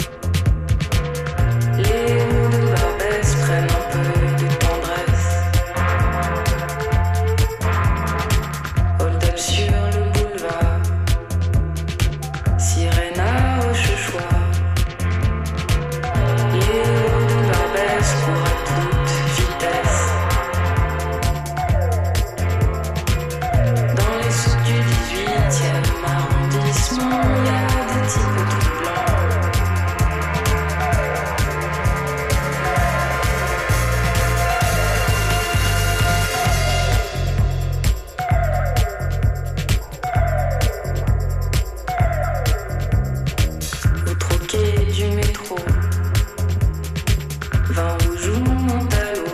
les héros de Barbès prennent un peu de tendresse. Hold up sur le boulevard, sirène à Rochechouart. vin rouge ou monte à l'eau.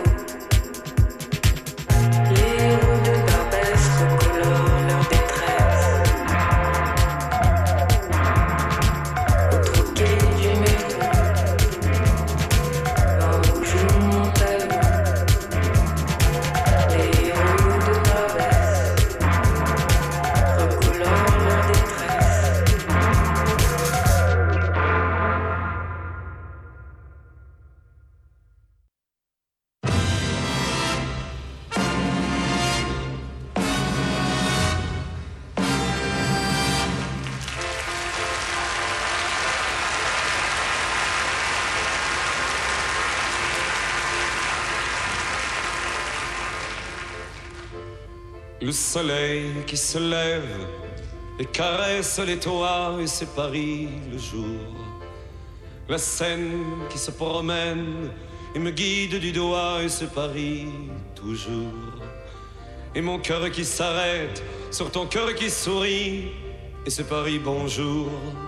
Les héros de Barbès recolorent leur détresse. Au troquet du métro, vin rouge ou monte à l'eau. Les héros de Barbès recolorent leur détresse. Le soleil qui se lève et caresse les toits et c'est Paris le jour. La Seine qui se promène et me guide du doigt et c'est Paris toujours. Et mon cœur qui s'arrête sur ton cœur qui sourit et c'est Paris bonjour.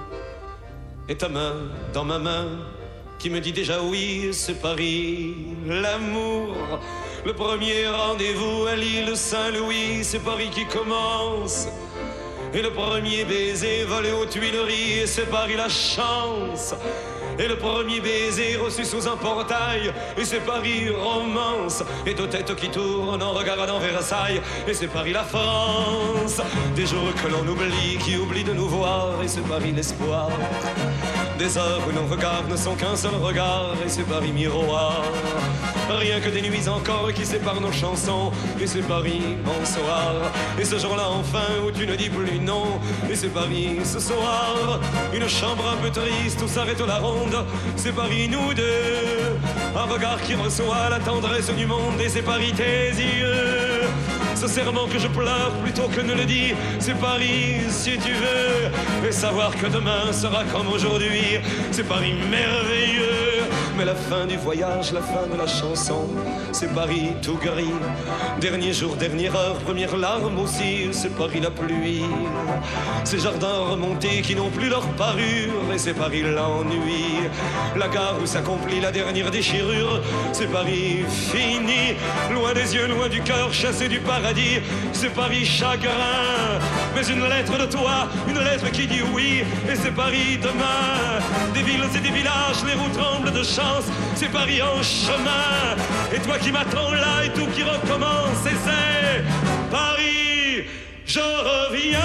Et ta main dans ma main qui me dit déjà oui, c'est Paris l'amour. Le premier rendez-vous à l'île Saint-Louis, c'est Paris qui commence. Et le premier baiser volé aux Tuileries, et c'est Paris la chance. Et le premier baiser reçu sous un portail, et c'est Paris romance. Et deux têtes qui tournent en regardant Versailles, et c'est Paris la France. Des jours que l'on oublie, qui oublient de nous voir, et c'est Paris l'espoir. Des heures où nos regards ne sont qu'un seul regard, et c'est Paris miroir. Rien que des nuits encore qui séparent nos chansons, et c'est Paris bonsoir. Et ce jour-là enfin où tu ne dis plus non, et c'est Paris ce soir. Une chambre un peu triste où s'arrête la ronde, c'est Paris nous deux. Un regard qui reçoit la tendresse du monde, et c'est Paris tes yeux. Ce serment que je pleure plutôt que ne le dis, c'est Paris si tu veux. Et savoir que demain sera comme aujourd'hui, c'est Paris merveilleux. Mais la fin du voyage, la fin de la chanson, c'est Paris tout gris. Dernier jour, dernière heure, première larme aussi, c'est Paris la pluie. Ces jardins remontés qui n'ont plus leur parure, et c'est Paris l'ennui. La gare où s'accomplit la dernière déchirure, c'est Paris fini. Loin des yeux, loin du cœur, chassé du paradis, c'est Paris chagrin. Mais une lettre de toi, une lettre qui dit oui, et c'est Paris demain. Des villes et des villages, les roues tremblent de chance, c'est Paris en chemin. Et toi qui m'attends là, et tout qui recommence, et c'est Paris, je reviens.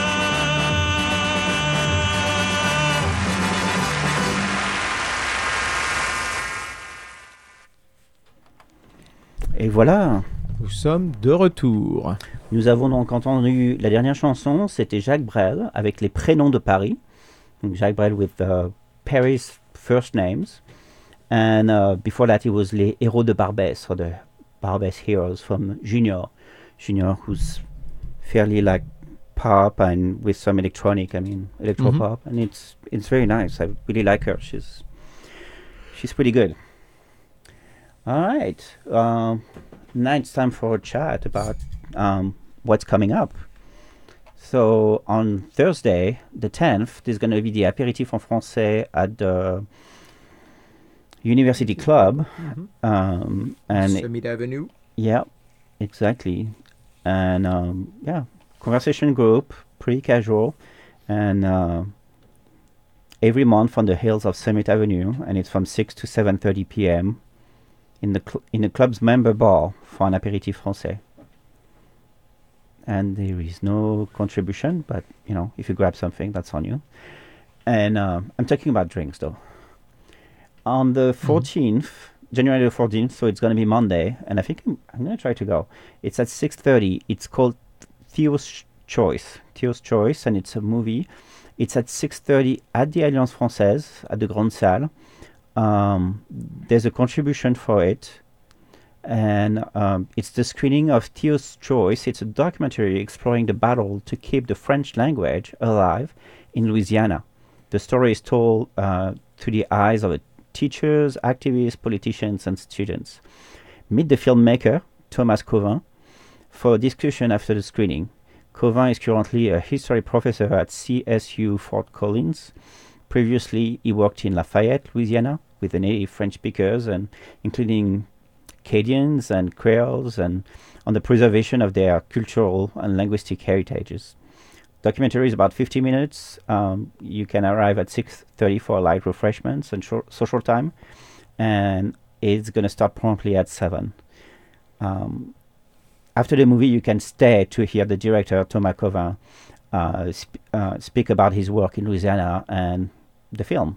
Et voilà. Nous sommes de retour. Nous avons donc entendu la dernière chanson, c'était Jacques Brel avec les prénoms de Paris. Donc Jacques Brel with Paris first names. And before that it was Les Héros de Barbès, or the Barbès Heroes from Junior. Junior, who's fairly like pop and with some electronic, electro pop. And it's very nice. I really like her. She's pretty good. All right. Now it's time for a chat about what's coming up. So on Thursday, the 10th, there's going to be the apéritif en français at the University Club. And Summit Avenue. Yeah, exactly. And conversation group, pretty casual. And every month on the hills of Summit Avenue, and it's from 6 to 7:30 p.m. in the club's member bar for an apéritif français. And there is no contribution, but if you grab something, that's on you. And I'm talking about drinks though. On the 14th, January the 14th, so it's going to be Monday, and I think I'm going to try to go. It's at 6:30. It's called Theo's Choice, and it's a movie. It's at 6:30 at the Alliance Française, at the Grande Salle. There's a contribution for it, and it's the screening of Theo's Choice. It's a documentary exploring the battle to keep the French language alive in Louisiana. The story is told through the eyes of teachers, activists, politicians, and students. Meet the filmmaker, Thomas Cauvin, for a discussion after the screening. Cauvin is currently a history professor at CSU Fort Collins. Previously, he worked in Lafayette, Louisiana, with the native French speakers, and including Acadians and Creoles, and on the preservation of their cultural and linguistic heritages. Documentary is about 50 minutes. You can arrive at 6:30 for light refreshments and social time, and it's going to start promptly at 7. After the movie, you can stay to hear the director, Thomas Covin, speak about his work in Louisiana and the film.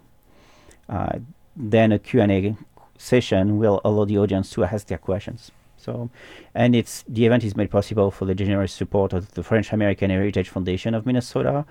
Then a Q&A session will allow the audience to ask their questions. So, and the event is made possible for the generous support of the French American Heritage Foundation of Minnesota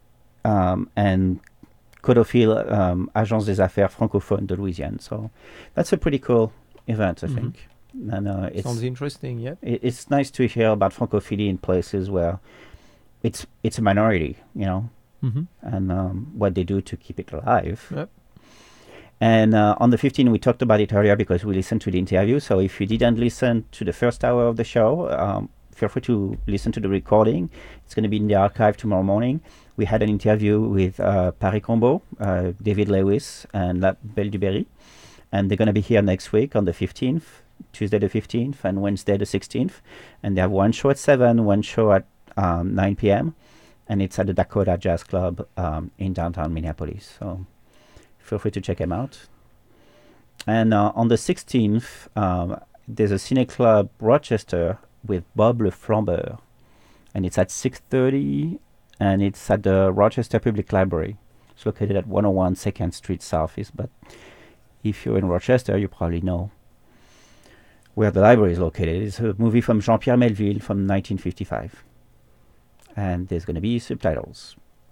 and Codophile, Agence des Affaires Francophones de Louisiane. So that's a pretty cool event, I think. And sounds interesting. Yeah, it's nice to hear about Francophilie in places where it's a minority, you know, and what they do to keep it alive. Yep. And on the 15th, we talked about it earlier because we listened to the interview. So if you didn't listen to the first hour of the show, feel free to listen to the recording. It's going to be in the archive tomorrow morning. We had an interview with Paris Combo, David Lewis, and La Belle du Berry. And they're going to be here next week on the 15th, Tuesday the 15th, and Wednesday the 16th. And they have one show at 7, one show at 9 p.m. And it's at the Dakota Jazz Club in downtown Minneapolis. So feel free to check them out. And on the 16th, there's a Cine Club Rochester with Bob Le Flambeur. And it's at 6:30, and it's at the Rochester Public Library. It's located at 101 2nd Street Southeast. But if you're in Rochester, you probably know where the library is located. It's a movie from Jean-Pierre Melville from 1955. And there's going to be subtitles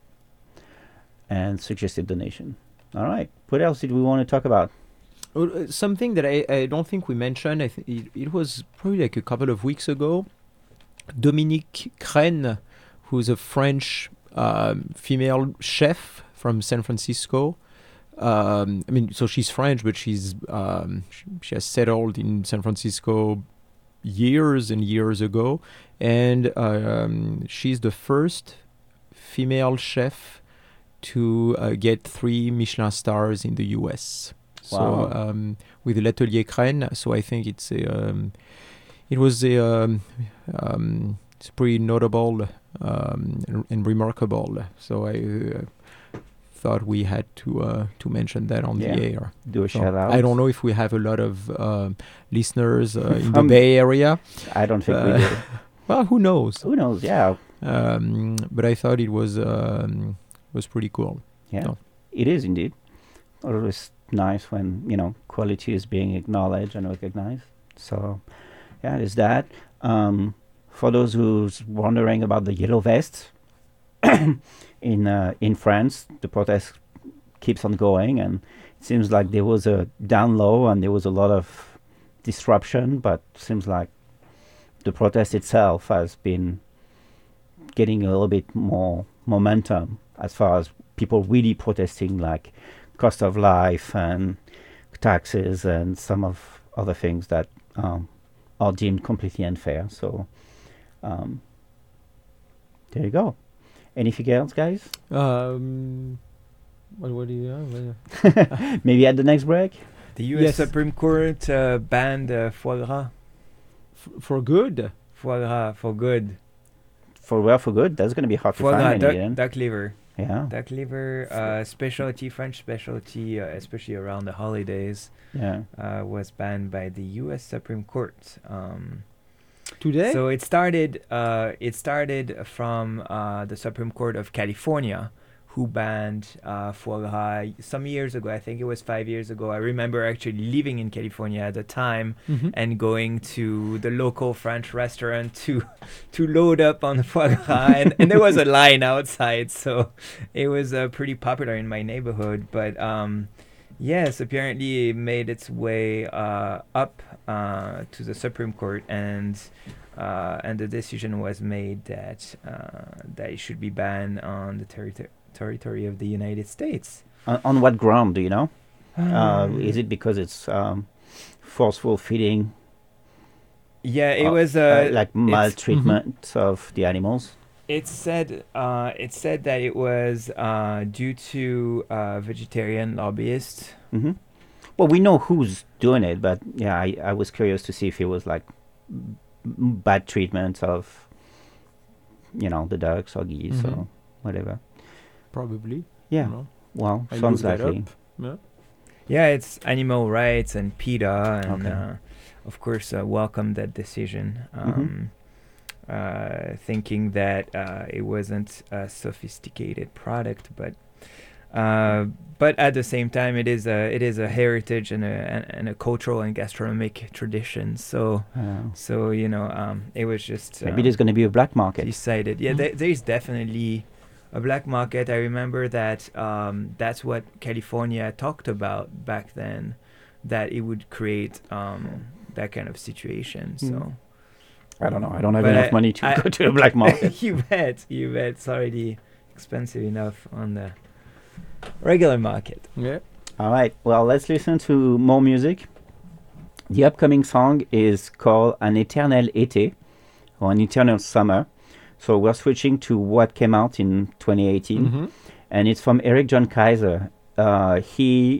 and suggested donation. All right. What else did we want to talk about? Something that I don't think we mentioned, it was probably like a couple of weeks ago. Dominique Crène, who's a French female chef from San Francisco. I mean, so she's French, but she has settled in San Francisco years and years ago. And she's the first female chef to get 3 Michelin stars in the U.S. Wow. So with L'Atelier Crène, so I think it's pretty notable and remarkable. So I thought we had to mention that on the air. Do a shout out. I don't know if we have a lot of listeners in the Bay Area. I don't think we do. Well, who knows? Who knows? Yeah. But I thought it was pretty cool. Yeah, so. It is indeed. Always nice when quality is being acknowledged and recognized. So, yeah, there's that. For those who's wondering about the yellow vests, in France, the protest keeps on going, and it seems like there was a down low and there was a lot of disruption, but seems like the protest itself has been getting a little bit more momentum as far as people really protesting, like cost of life and taxes and some of other things that are deemed completely unfair. So there you go. Anything else, guys? What do you have? Maybe at the next break? The U.S. Supreme Court banned foie gras. For good? Foie gras, for good. For good? That's going to be hard to find. Duck liver. Yeah. Duck liver, specialty, French specialty, especially around the holidays, was banned by the U.S. Supreme Court. Today? So it started from the Supreme Court of California, who banned foie gras some years ago. I think it was 5 years ago. I remember actually living in California at the time and going to the local French restaurant to load up on foie gras, and there was a line outside, so it was pretty popular in my neighborhood. But yes, apparently it made its way up to the Supreme Court, and the decision was made that it should be banned on the territory of the United States. On what ground, do you know? Is it because it's forceful feeding? Yeah, it was like maltreatment of the animals. It said that it was due to vegetarian lobbyists. Well, we know who's doing it, but yeah, I was curious to see if it was like bad treatment of, the ducks or geese or whatever. Probably. Yeah. Well, sounds likely. Yeah, it's animal rights and PETA, and of course welcome that decision. Thinking that it wasn't a sophisticated product, but at the same time, it is a heritage and a cultural and gastronomic tradition. So it was just maybe there's going to be a black market. Decided, yeah, there is definitely a black market. I remember that that's what California talked about back then, that it would create that kind of situation. So. I don't know. I don't have enough money to go to a black market. You bet. It's already expensive enough on the regular market. Yeah. All right. Well, let's listen to more music. The upcoming song is called An Éternel Été, or An Eternal Summer. So we're switching to what came out in 2018. And it's from Eric John Kaiser. He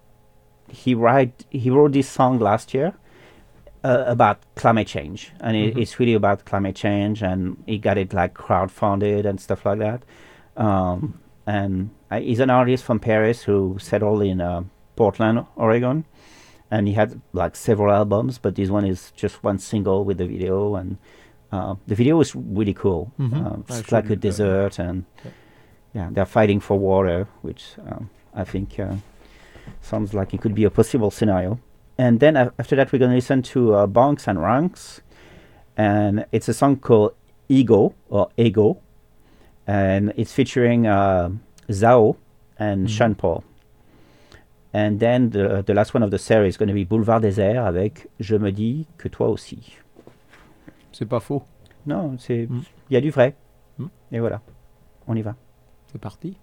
wrote this song last year. About climate change, and it's really about climate change, and he got it like crowdfunded and stuff like that. And he's an artist from Paris who settled in Portland, Oregon, and he had like several albums, but this one is just one single with the video, and the video is really cool. It's like a desert, and they're fighting for water, which I think sounds like it could be a possible scenario. And then after that, we're going to listen to Bonks and Ranks. And it's a song called Ego, or Ego. And it's featuring Zao and Sean Paul. And then the last one of the series is going to be Boulevard Désert avec Je me dis que toi aussi. C'est pas faux. Non, il y a du vrai. Et voilà, on y va. C'est parti.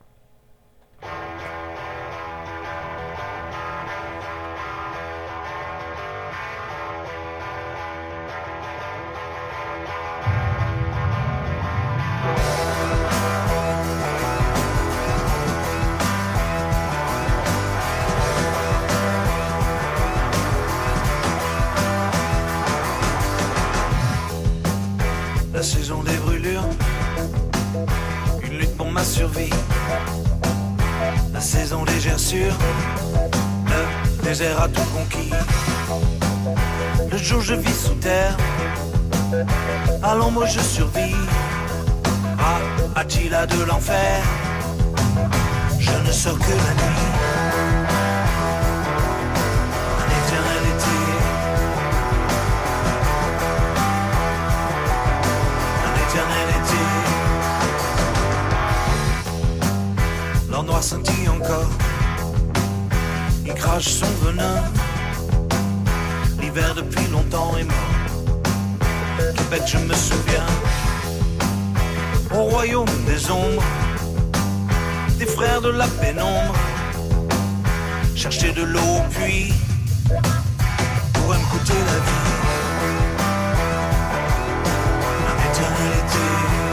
La saison des brûlures, une lutte pour ma survie. La saison des gerçures, le désert a tout conquis. Le jour je vis sous terre, à l'ombre je survis. À Attila de l'enfer, je ne sors que la nuit. Un éternel été. L'or noir scintille encore, il crache son venin. L'hiver depuis longtemps est mort. Québec, je me souviens, au royaume des ombres, des frères de la pénombre, chercher de l'eau au puits pour me coûter la vie. Un éternel été.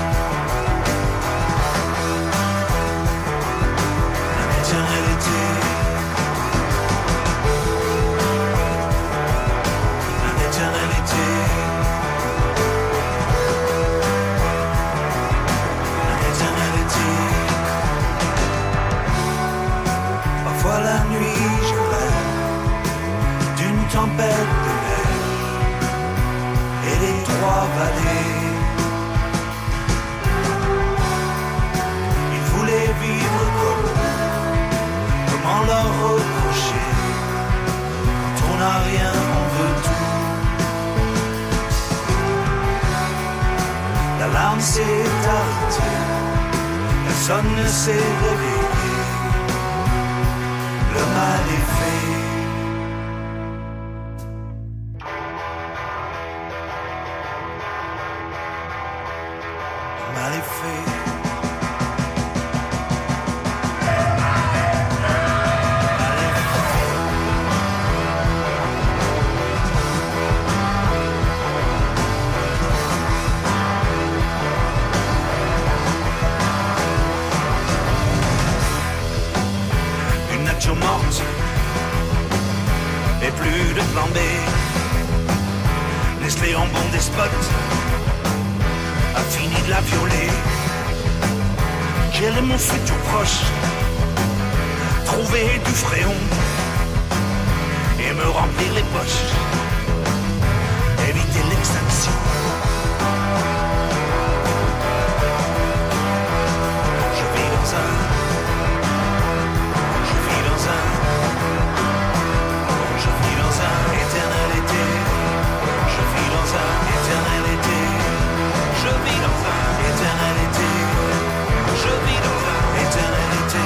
Parfois la nuit je rêve d'une tempête de mer et les trois vallées. Ils voulaient vivre comment leur reprocher quand on n'a rien, on veut tout. L'alarme s'est arrêtée, personne ne s'est réveillé. Le mal est fait. Le mal est fait. et plus de plan B. Nestlé en bon despote a fini de la violer. Quel est mon futur proche? Trouver du fréon et me remplir les poches. Éviter l'extinction. Je vis dans un éternel été. Je vis dans un éternel été. Je vis dans un éternel été. Je vis dans un éternel été.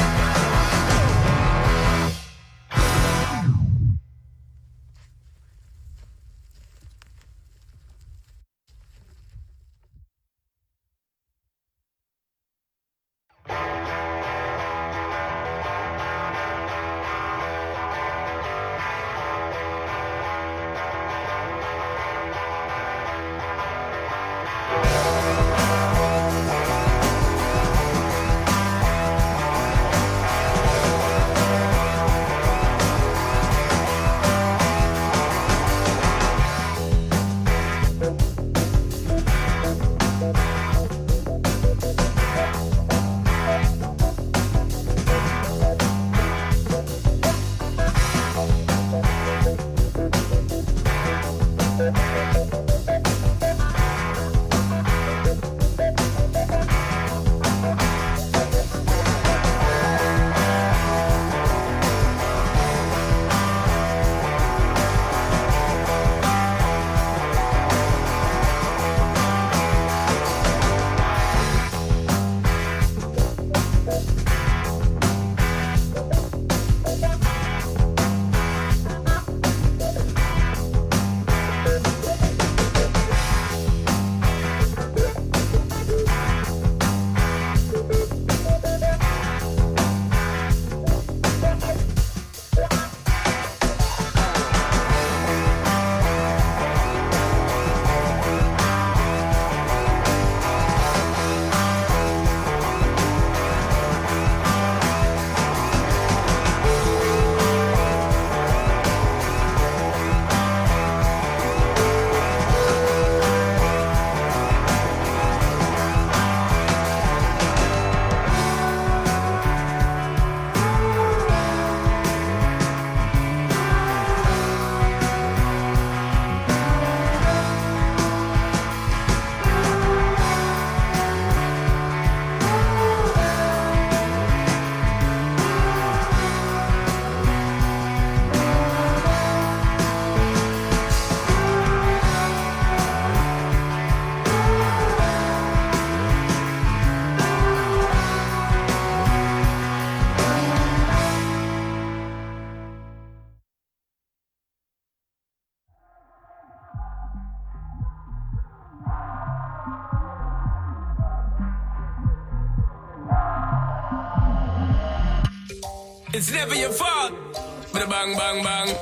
It's never your fault. But a bang, bang, bang.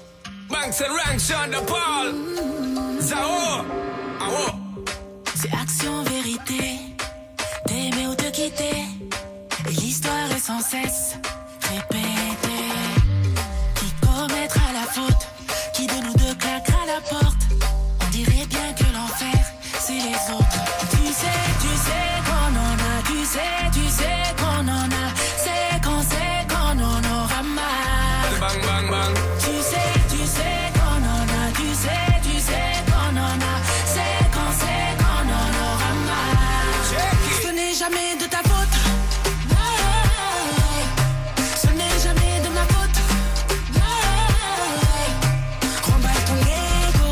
Banks and ranks, Sean de Paul. Zao. Awo. C'est action, vérité. T'aimer ou te quitter. Et l'histoire est sans cesse répétée. Qui commettra la faute? Qui de nous deux claquera la porte? On dirait bien que l'enfer, c'est les autres. Tu sais qu'on en a. Tu sais qu'on en a. C'est qu'on en aura mal. Bang, bang, bang. Tu sais qu'on en a. Tu sais qu'on en a. C'est qu'on en aura mal. Ce n'est jamais de ta faute. Ce n'est jamais de ma faute. Remballe ton ego.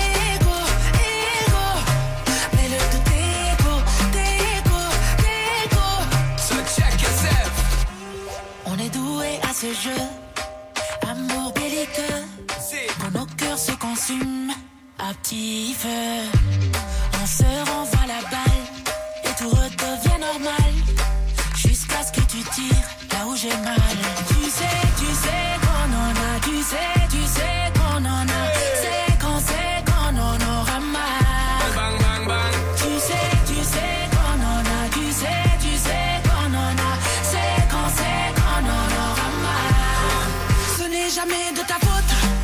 Mets-le de t'ego. So check yourself. On est doué à ce jeu. Amour belliqueux. Quand nos cœurs se consument à petit feu. On se renvoie la balle et tout redevient normal. Jusqu'à ce que tu tires là où j'ai mal. Tu sais qu'on en a. Tu sais qu'on en a. C'est qu'on en aura mal. Bang, bang, bang. Tu sais qu'on en a. Tu sais qu'on en a. C'est qu'on en aura mal. Ce n'est jamais de ta faute.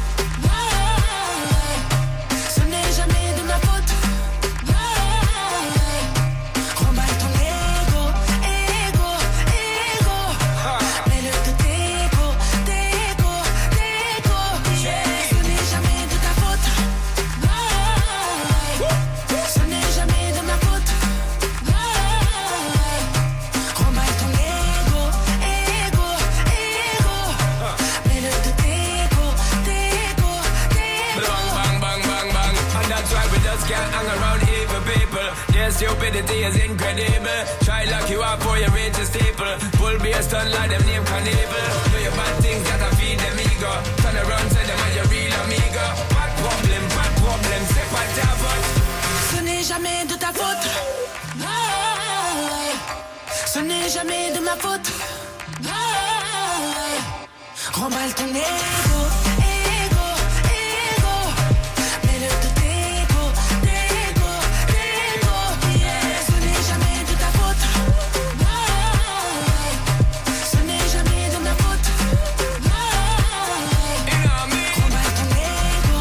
can't hang around evil people. Their stupidity is incredible. Try lock you up for your reach a staple. Pull be a stunt like them name Carnival. Do your bad things that I feed them ego. Turn around, say them are your real amigo. Bad problem, c'est pas ta faute. Ce n'est jamais de ta faute. Ce n'est jamais de ma faute. Remballe ton ego. Mets-le de t'ego. Yeah. Ce n'est jamais de ta faute. Ce n'est jamais de ma faute. Remballe ton ego.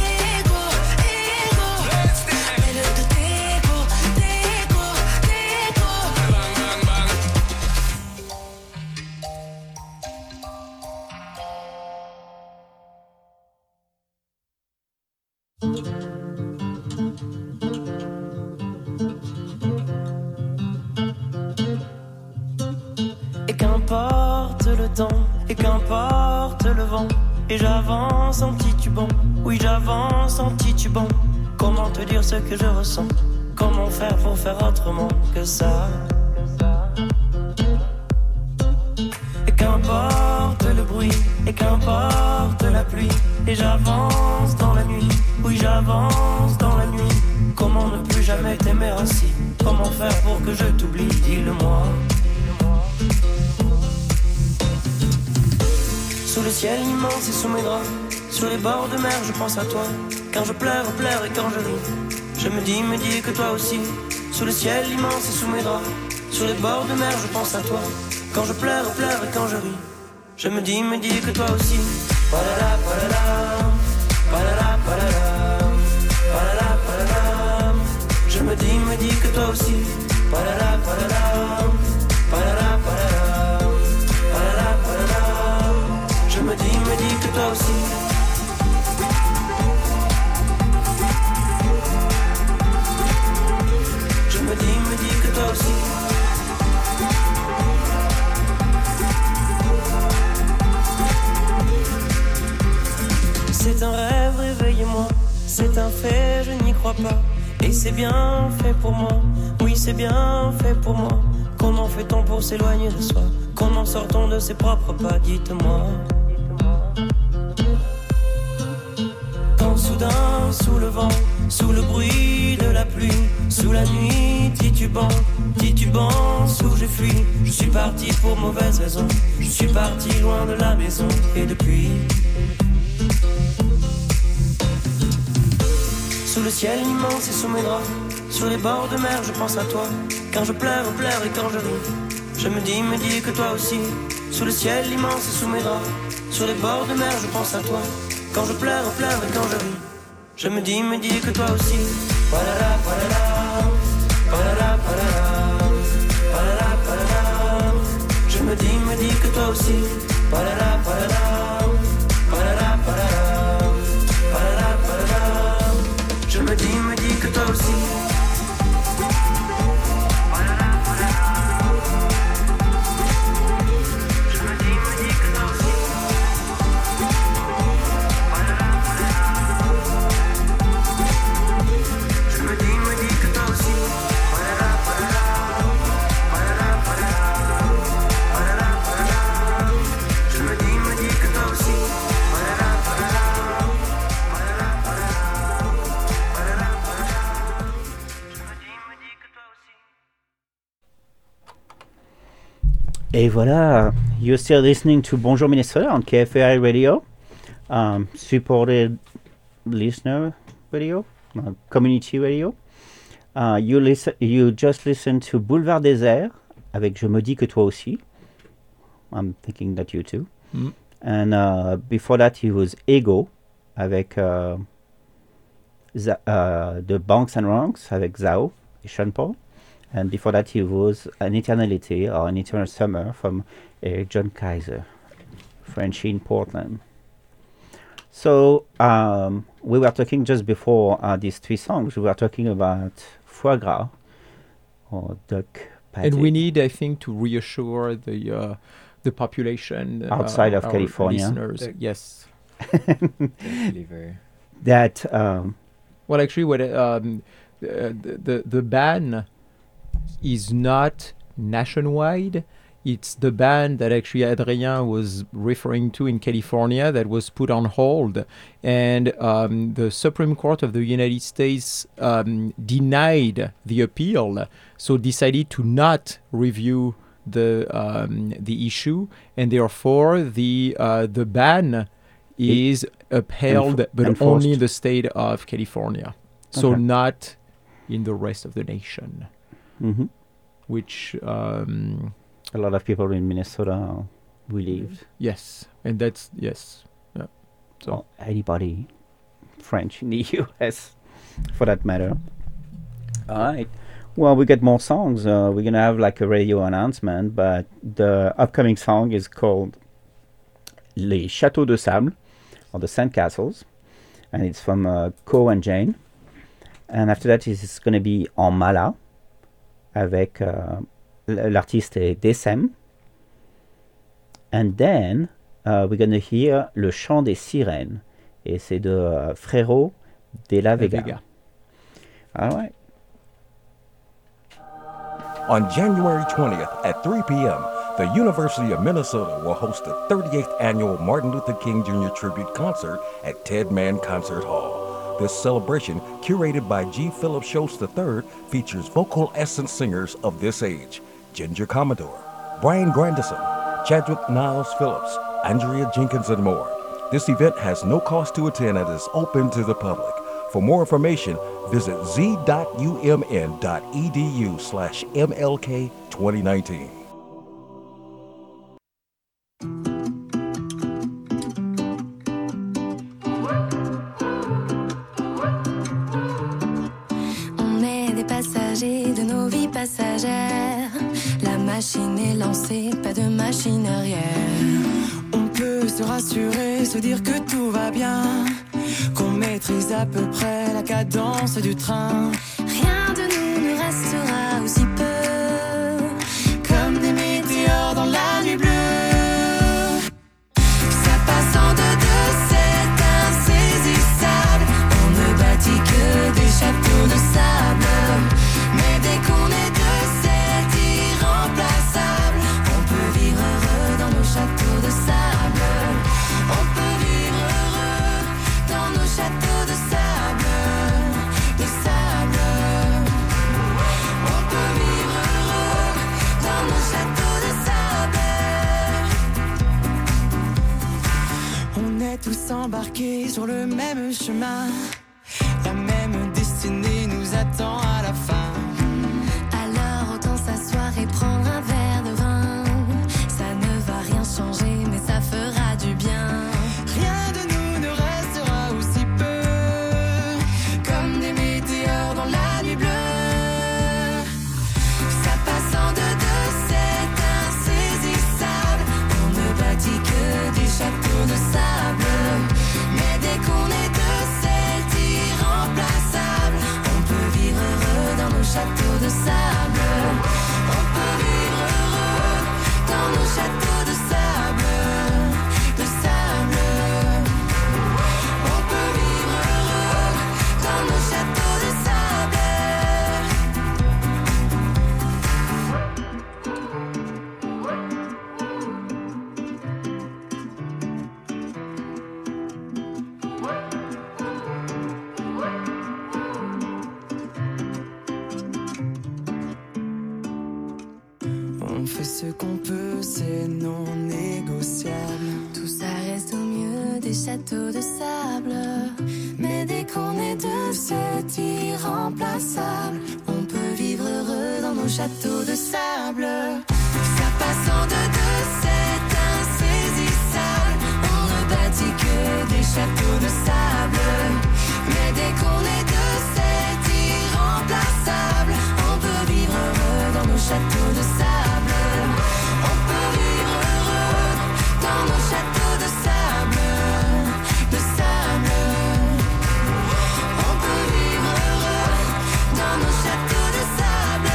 Mets-le de t'ego. Bang, bang. Et qu'importe le temps, et qu'importe le vent, et j'avance en titubant, oui j'avance en titubant. Comment te dire ce que je ressens? Comment faire pour faire autrement que ça? Et qu'importe le bruit, et qu'importe la pluie, et j'avance dans la nuit, oui j'avance dans la nuit. Comment ne plus jamais t'aimer ainsi? Comment faire pour que je t'oublie? Dis-le-moi. Sous le ciel immense et sous mes draps, sur les bords de mer je pense à toi. Quand je pleure et quand je ris, je me dis que toi aussi. Sous le ciel immense et sous mes draps, sur les bords de mer je pense à toi. Quand je pleure et quand je ris, je me dis que toi aussi. Palala, palala, palala, palala, palala, palala. Je me dis que toi aussi. Palala, palala, palala, palala, palala, palala. Je me dis que toi aussi. Je me dis que toi aussi. C'est un rêve, réveillez-moi. C'est un fait, je n'y crois pas. Et c'est bien fait pour moi. Oui, c'est bien fait pour moi. Comment fait-on pour s'éloigner de soi? Comment sort-on de ses propres pas? Dites-moi. Quand soudain, sous le vent, sous le bruit de la pluie, sous la nuit, titubant, où j'ai fui. Je suis parti pour mauvaise raison. Je suis parti loin de la maison. Et depuis, sous le ciel immense et sous mes draps, sur les bords de mer je pense à toi. Quand je pleure et quand je ris, je me dis que toi aussi. Sous le ciel immense et sous mes draps, sur les bords de mer je pense à toi. Quand je pleure et quand je ris, je me dis que toi aussi. Palala, palala, palala, palala, palala, palala. Je me dis que toi aussi. Palala, palala, palala, palala, palala, palala. Je me dis que toi aussi. Et voilà, you're still listening to Bonjour Minnesota on KFAI Radio, supported listener radio, community radio. You just listened to Boulevard Désert avec Je me dis que toi aussi. I'm thinking that you too. Mm. And before that, it was Ego avec The Banks and Ranks avec Zao et Sean Paul. And before that, it was An Eternality or An Eternal Summer from Eric John Kaiser, Frenchie in Portland. So we were talking just before these three songs, we were talking about foie gras or duck patty. And we need, I think, to reassure the population outside of our California. Listeners. Yes. That Well, actually, what the ban is not nationwide. It's the ban that actually Adrien was referring to in California that was put on hold. And the Supreme Court of the United States denied the appeal, so decided to not review the issue, and therefore the ban is upheld, but enforced. only in the state of California. So Okay. not in the rest of the nation. Mm-hmm. Which a lot of people in Minnesota are relieved. Yes, and that's yes. Yeah. So Well, anybody French in the U.S. for that matter. All right. Well, we get more songs. We're gonna have like a radio announcement, but the upcoming song is called Les Châteaux de Sable, or the Sand Castles, and it's from Co and Jane. And after that, it's gonna be En Mala, avec l'artiste est Desem. And then we're gonna hear Le Chant des Sirènes, et c'est de Frérot de la Vega. All right. On January 20th at 3 p.m., the University of Minnesota will host the 38th annual Martin Luther King Jr. Tribute Concert at Ted Mann Concert Hall. This celebration, curated by G. Philip Schultz III, features vocal essence singers of this age: Ginger Commodore, Brian Grandison, Chadwick Niles Phillips, Andrea Jenkins, and more. This event has no cost to attend and is open to the public. For more information, visit z.umn.edu/MLK2019. On est des passagers de nos vies passagères. La machine est lancée, pas de machine arrière. On peut se rassurer, se dire que tout va bien, qu'on maîtrise à peu près la cadence du train. Rien de nous ne restera aussi peu, Comme des météores dans la nuit bleue. Ça passe en deux, c'est insaisissable. on ne bâtit que des châteaux de sable. Mais dès qu'on est deux, c'est irremplaçable. On peut vivre heureux dans nos châteaux de sable. On peut vivre heureux dans nos châteaux de sable, de sable. On peut vivre heureux dans nos châteaux de sable. On est tous embarqués sur le même chemin. La même destinée nous attend à la fin. Alors autant s'asseoir et prendre un verre de vin. Ça ne va rien changer, mais ça fera du bien. Rien de nous ne restera aussi peu, comme des météores dans la nuit bleue. Ça passe en deux, c'est insaisissable. On ne bâtit que des châteaux de sable. Mais dès qu'on est deux, c'est irremplaçable. On peut vivre heureux dans nos châteaux de sable. On peut vivre heureux dans nos châteaux de sable, de sable. On peut vivre heureux dans nos châteaux de sable. On fait ce qu'on peut, c'est non négociable. Tout ça reste au mieux des châteaux de sable. Mais dès qu'on est deux, c'est irremplaçable. On peut vivre heureux dans nos châteaux de sable. Ça passe en deux, c'est insaisissable. On ne bâtit que des châteaux de sable. Mais dès qu'on est deux, c'est irremplaçable. On peut vivre heureux dans nos châteaux de sable. On peut vivre heureux dans nos châteaux de sable, de sable. On peut vivre heureux dans nos châteaux de sable.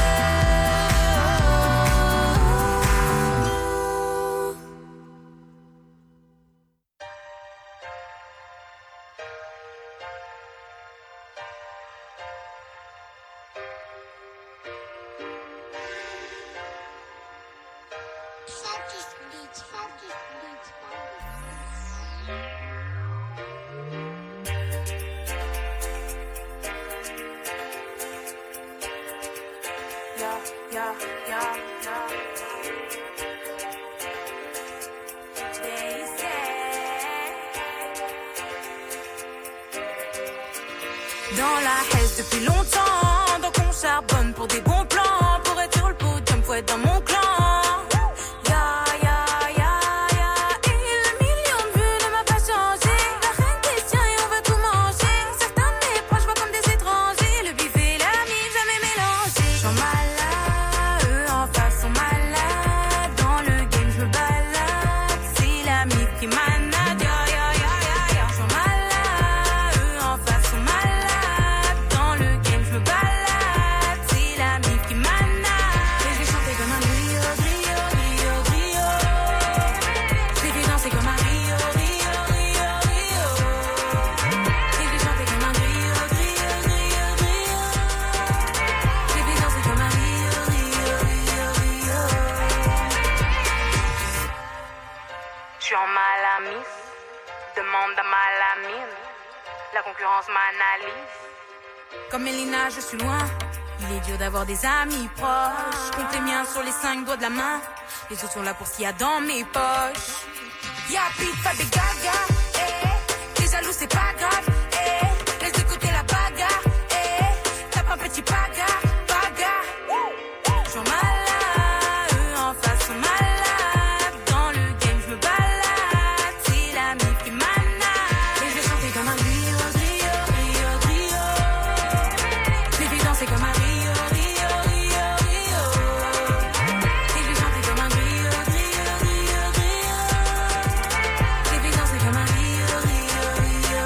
Dans la haisse depuis longtemps, donc on charbonne pour des bons plans. Pour être sur le podium, faut être dans mon clan. La concurrence m'analyse. Comme Mélina, je suis loin. Il est dur d'avoir des amis proches. Je compte les miens sur les 5 doigts de la main. Les autres sont là pour ce qu'il y a dans mes poches. Y'a pite, pas des gaga. Eh. T'es jaloux, c'est pas grave. Eh. Laisse de côté la bagarre. Eh. Tape un petit bagarre. Bagarre. J'suis en malade. En face, en malade. Dans le game, j'me balade. C'est la mif qui m'anade. Et je vais chanter comme un Rio. C'est comme un Rio, Rio, Rio, Rio. Et je vais chanter comme un Rio, Rio, Rio, Rio. Et puis danser comme un Rio, Rio, Rio,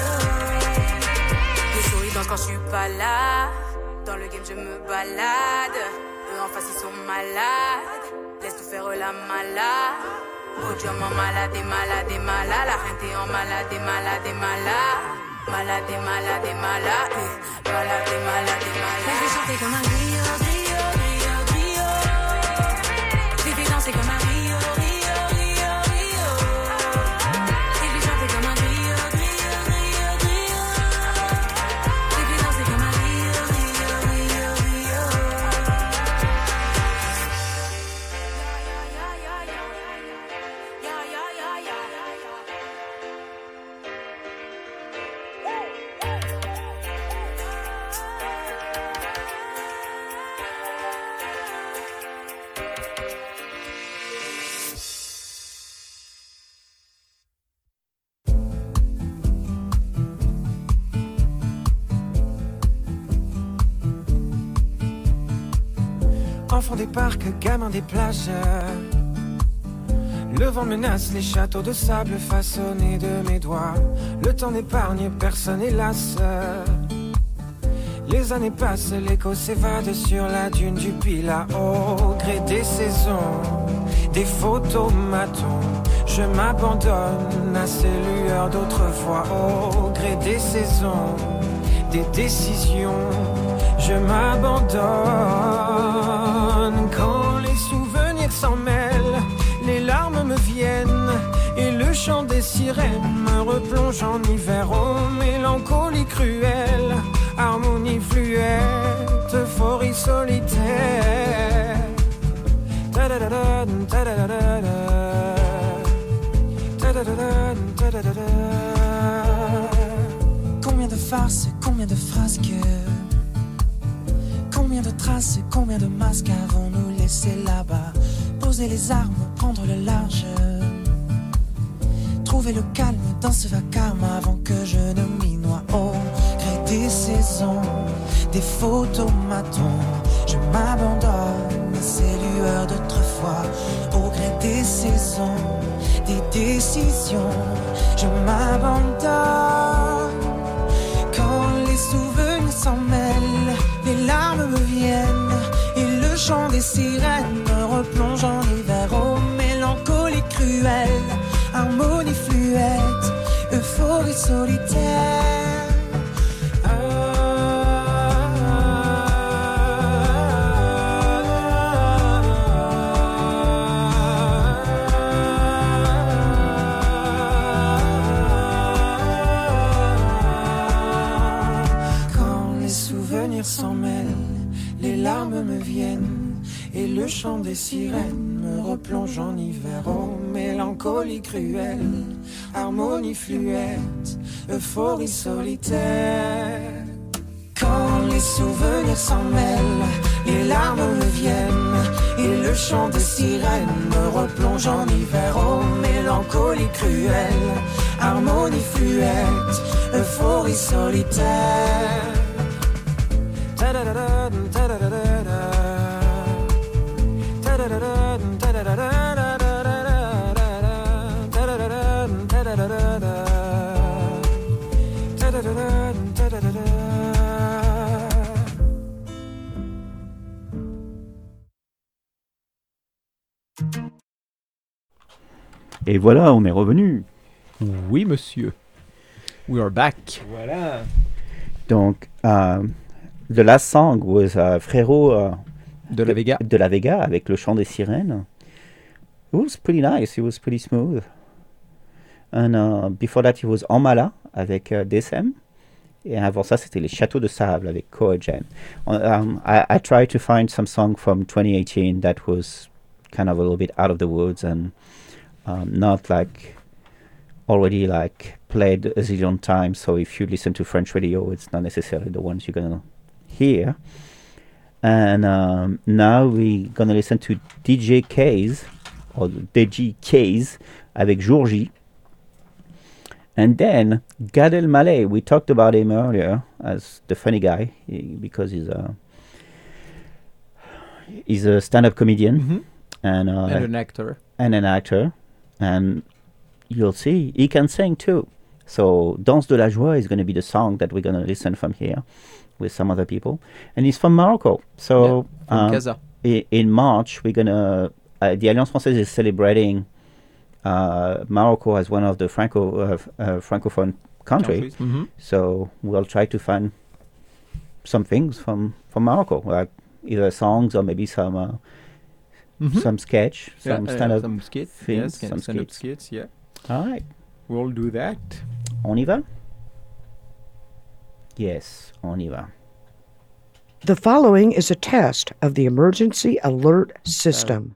Rio. Les souris dansent quand je suis pas là. Dans le game je me balade. Eux en face ils sont malades. Laisse tout faire la malade. Podium en malade et malade et malade. La reine t'es en malade et malade et malade. Malade et malade et malade. Malade et malade et malade. Je vais chanter comme un Rio, Rio, Rio, Rio. Je vais danser comme un Rio, Rio, Rio, Rio. Je vais chanter comme un Rio, Rio, Rio, Rio. Je vais danser comme un Rio, Rio, Rio, Rio. Enfant des parcs, gamin des plages. Le vent menace les châteaux de sable façonnés de mes doigts. Le temps n'épargne personne hélas. Les années passent, l'écho s'évade sur la dune du Pilat. Au gré des saisons, des photomatons, je m'abandonne à ces lueurs d'autrefois. Au gré des saisons, des décisions, je m'abandonne. Quand les souvenirs s'en mêlent, les larmes me viennent et le chant des sirènes me replonge en hiver. Oh, mélancolie cruelle, harmonie fluette, euphorie solitaire. Combien de farces, combien de frasques, combien de traces, combien de masques avons-nous laissé là-bas? Poser les armes, prendre le large, trouver le calme dans ce vacarme avant que je ne m'y noie. Au gré des saisons, des photomatons, je m'abandonne à ces lueurs d'autrefois. Au gré des saisons, des décisions, je m'abandonne. Quand les souvenirs s'en mêlent, les larmes me viennent et le chant des sirènes me replonge en hiver. Oh, mélancolie cruelle, harmonie fluette, euphorie solitaire. S'en mêlent, les larmes me viennent Et le chant des sirènes me replonge en hiver. Oh, mélancolie cruelle, harmonie fluette, euphorie solitaire. Quand les souvenirs s'en mêlent, les larmes me viennent. Et le chant des sirènes me replonge en hiver. Oh, mélancolie cruelle, harmonie fluette, euphorie solitaire. Et voilà, on est revenu. Oui, monsieur. We are back. Voilà. Donc, the last song was Frérot de la Vega. De la Vega avec le chant des sirènes. It was pretty nice. It was pretty smooth. And before that, it was Amala avec DSM. Et avant ça, c'était les Châteaux de Sable avec Coagen. I tried to find some song from 2018 that was kind of a little bit out of the woods and not like already like played a zillion times. So if you listen to French radio, it's not necessarily the ones you're gonna hear. And now we're gonna listen to DJ K's or DJ K's avec Jour J. And then Gad Elmaleh, we talked about him earlier as the funny guy because he's a stand-up comedian and an actor. And an actor. And you'll see, he can sing too. So Danse de la Joie is going to be the song that we're going to listen from here with some other people. And he's from Morocco. So from Gaza. In March, we're going to... the Alliance Française is celebrating Morocco as one of the Francophone countries. Mm-hmm. So we'll try to find some things from Morocco, like either songs or maybe some sketch, some stand-up some skits, things, yes, some stand-up skits. skits, yeah. All right. We'll do that. On y va? Yes, on y va. The following is a test of the emergency alert system.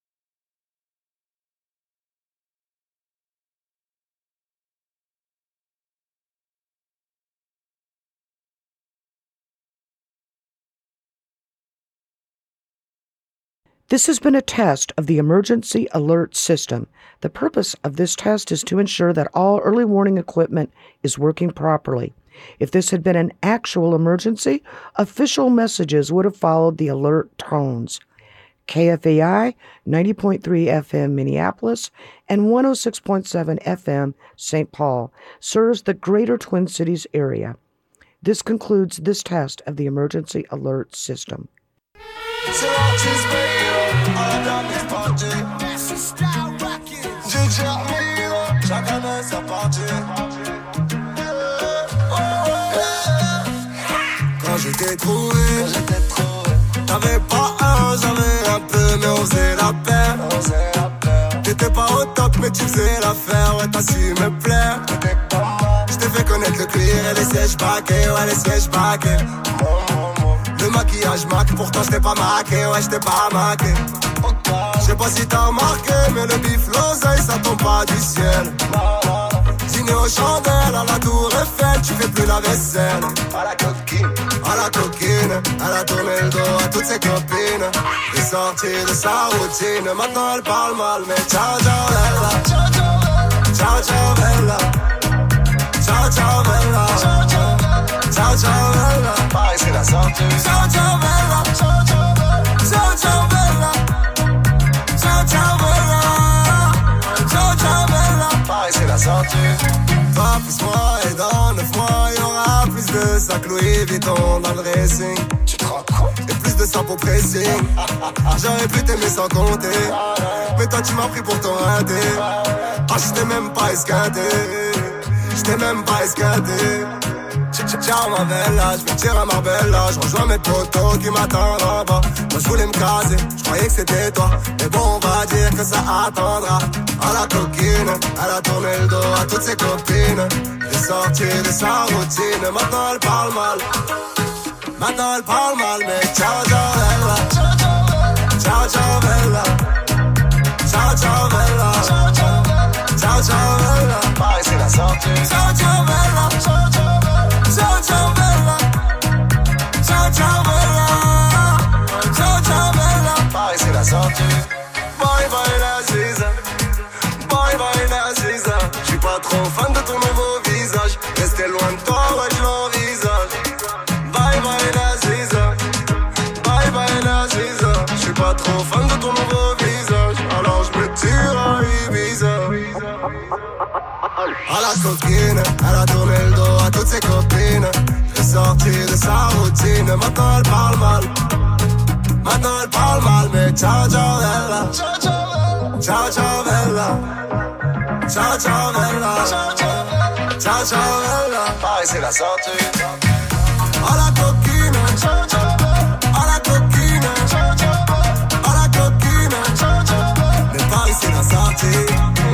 This has been a test of the emergency alert system. The purpose of this test is to ensure that all early warning equipment is working properly. If this had been an actual emergency, official messages would have followed the alert tones. KFAI 90.3 FM Minneapolis and 106.7 FM St. Paul serves the greater Twin Cities area. This concludes this test of the emergency alert system. Quand je t'ai trouvé, t'avais pas un, j'avais un peu, mais on faisait la paire. T'étais pas au top, mais tu faisais l'affaire, ouais, t'as su me plaire. Je t'ai fait connaître le cuir et les sièges baqués, ouais, les sièges baqués. Le maquillage maqué, pourtant je t'ai pas maqué, ouais, je t'ai pas maqué. Je sais pas si t'as remarqué, mais le bif, l'oseille, ça tombe pas du ciel. Dîner aux chandelles, à la tour Eiffel, tu fais plus la vaisselle. À la coquine, elle a tourné le dos à toutes ses copines. Elle est sortie de sa routine, maintenant elle parle mal, mais ciao ciao bella. Ciao ciao bella. Ciao ciao bella. Ciao ciao bella. Paris c'est la sortie. Ciao ciao bella. Ciao ciao bella. Ciao ciao bella. Ciao ciao bella. Paris c'est la sortie. Toi plus moi et dans 9 mois y'aura plus de sacs Louis Vuitton dans le racing. Tu te rends compte? Et plus de ça pour pressing. J'aurais pu t'aimer sans compter, mais toi tu m'as pris pour ton raté. Ah j't'ai même pas esquinté. J't'ai même pas esquinté. Ciao ma bella, j'vais tirer à Marbella. J'rejoins mes potos qui m'attendent en bas. Moi j'voulais me caser, j'croyais que c'était toi. Mais bon on va dire que ça attendra. À la coquine, elle a tourné le dos à toutes ses copines. Elle est sortie de sa routine, maintenant elle parle mal. Maintenant elle parle mal, mais ciao ciao bella. Ciao ciao bella, ciao ciao bella, ciao ciao bella, Paris c'est la sortie. Ciao ciao bella, ciao ciao bella, ciao ciao bella, ciao ciao bella, ciao ciao bella, Paris c'est la sortie. Bye bye la Ziza, bye bye la Ziza. J'suis pas trop fan de ton nouveau visage, restez loin de toi, ouais je l'envisage. Bye bye la Ziza, bye bye la Ziza. J'suis pas trop fan de ton nouveau visage, alors j'me tire à Ibiza. À la coquine, elle a tourné le dos à toutes ses copines. Elle est sortie de sa routine, maintenant elle parle mal. Maintenant elle parle mal, mais ciao ciao bella, ciao ciao bella, ciao ciao bella, ciao ciao bella, Paris c'est la sortie. À la coquine, ciao ciao bella, à la coquine, ciao ciao bella, à la coquine, ciao ciao bella, mais Paris c'est la sortie.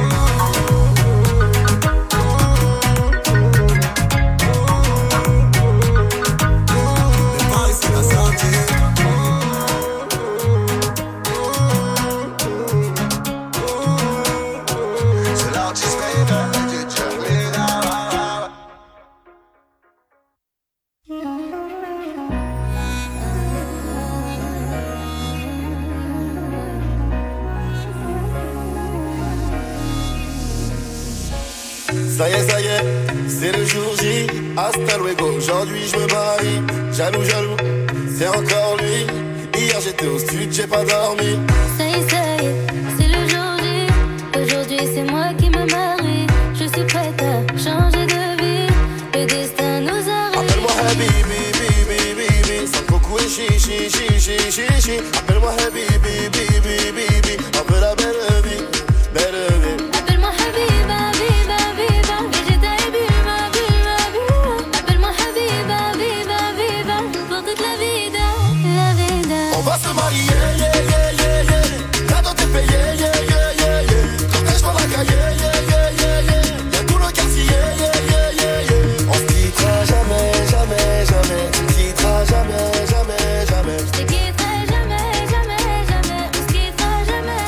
Ça y est, c'est le jour J, hasta luego, aujourd'hui je me marie. Jaloux, jaloux, c'est encore lui. Hier j'étais au sud, j'ai pas dormi. Ça y est, c'est le jour J. Aujourd'hui c'est moi qui me marie. Je suis prête à changer de vie. Le destin nous arrive. Appelle-moi Habibi, bibi, bibi. Sans beaucoup et chichi, chichi, chichi. Appelle-moi Habibi, bibi, bibi. Un peu la belle vie, belle vie. Appelle-moi Habiba, Biba, Biba. Végéta et Biba, Biba, Biba. Appelle-moi Habiba, Biba, Biba. Pour toute la vida, la vida. On va se marier, yeah, yeah, yeah, yeah. La dot est payée, yeah, yeah, yeah, yeah. Cortège dans la caille, yeah, yeah, yeah, yeah. Y'a tout le quartier, yeah, yeah, yeah, yeah. On se quittera jamais, jamais, jamais. On se quittera jamais, jamais, jamais. Je te quitterai jamais, jamais, jamais. On se quittera jamais.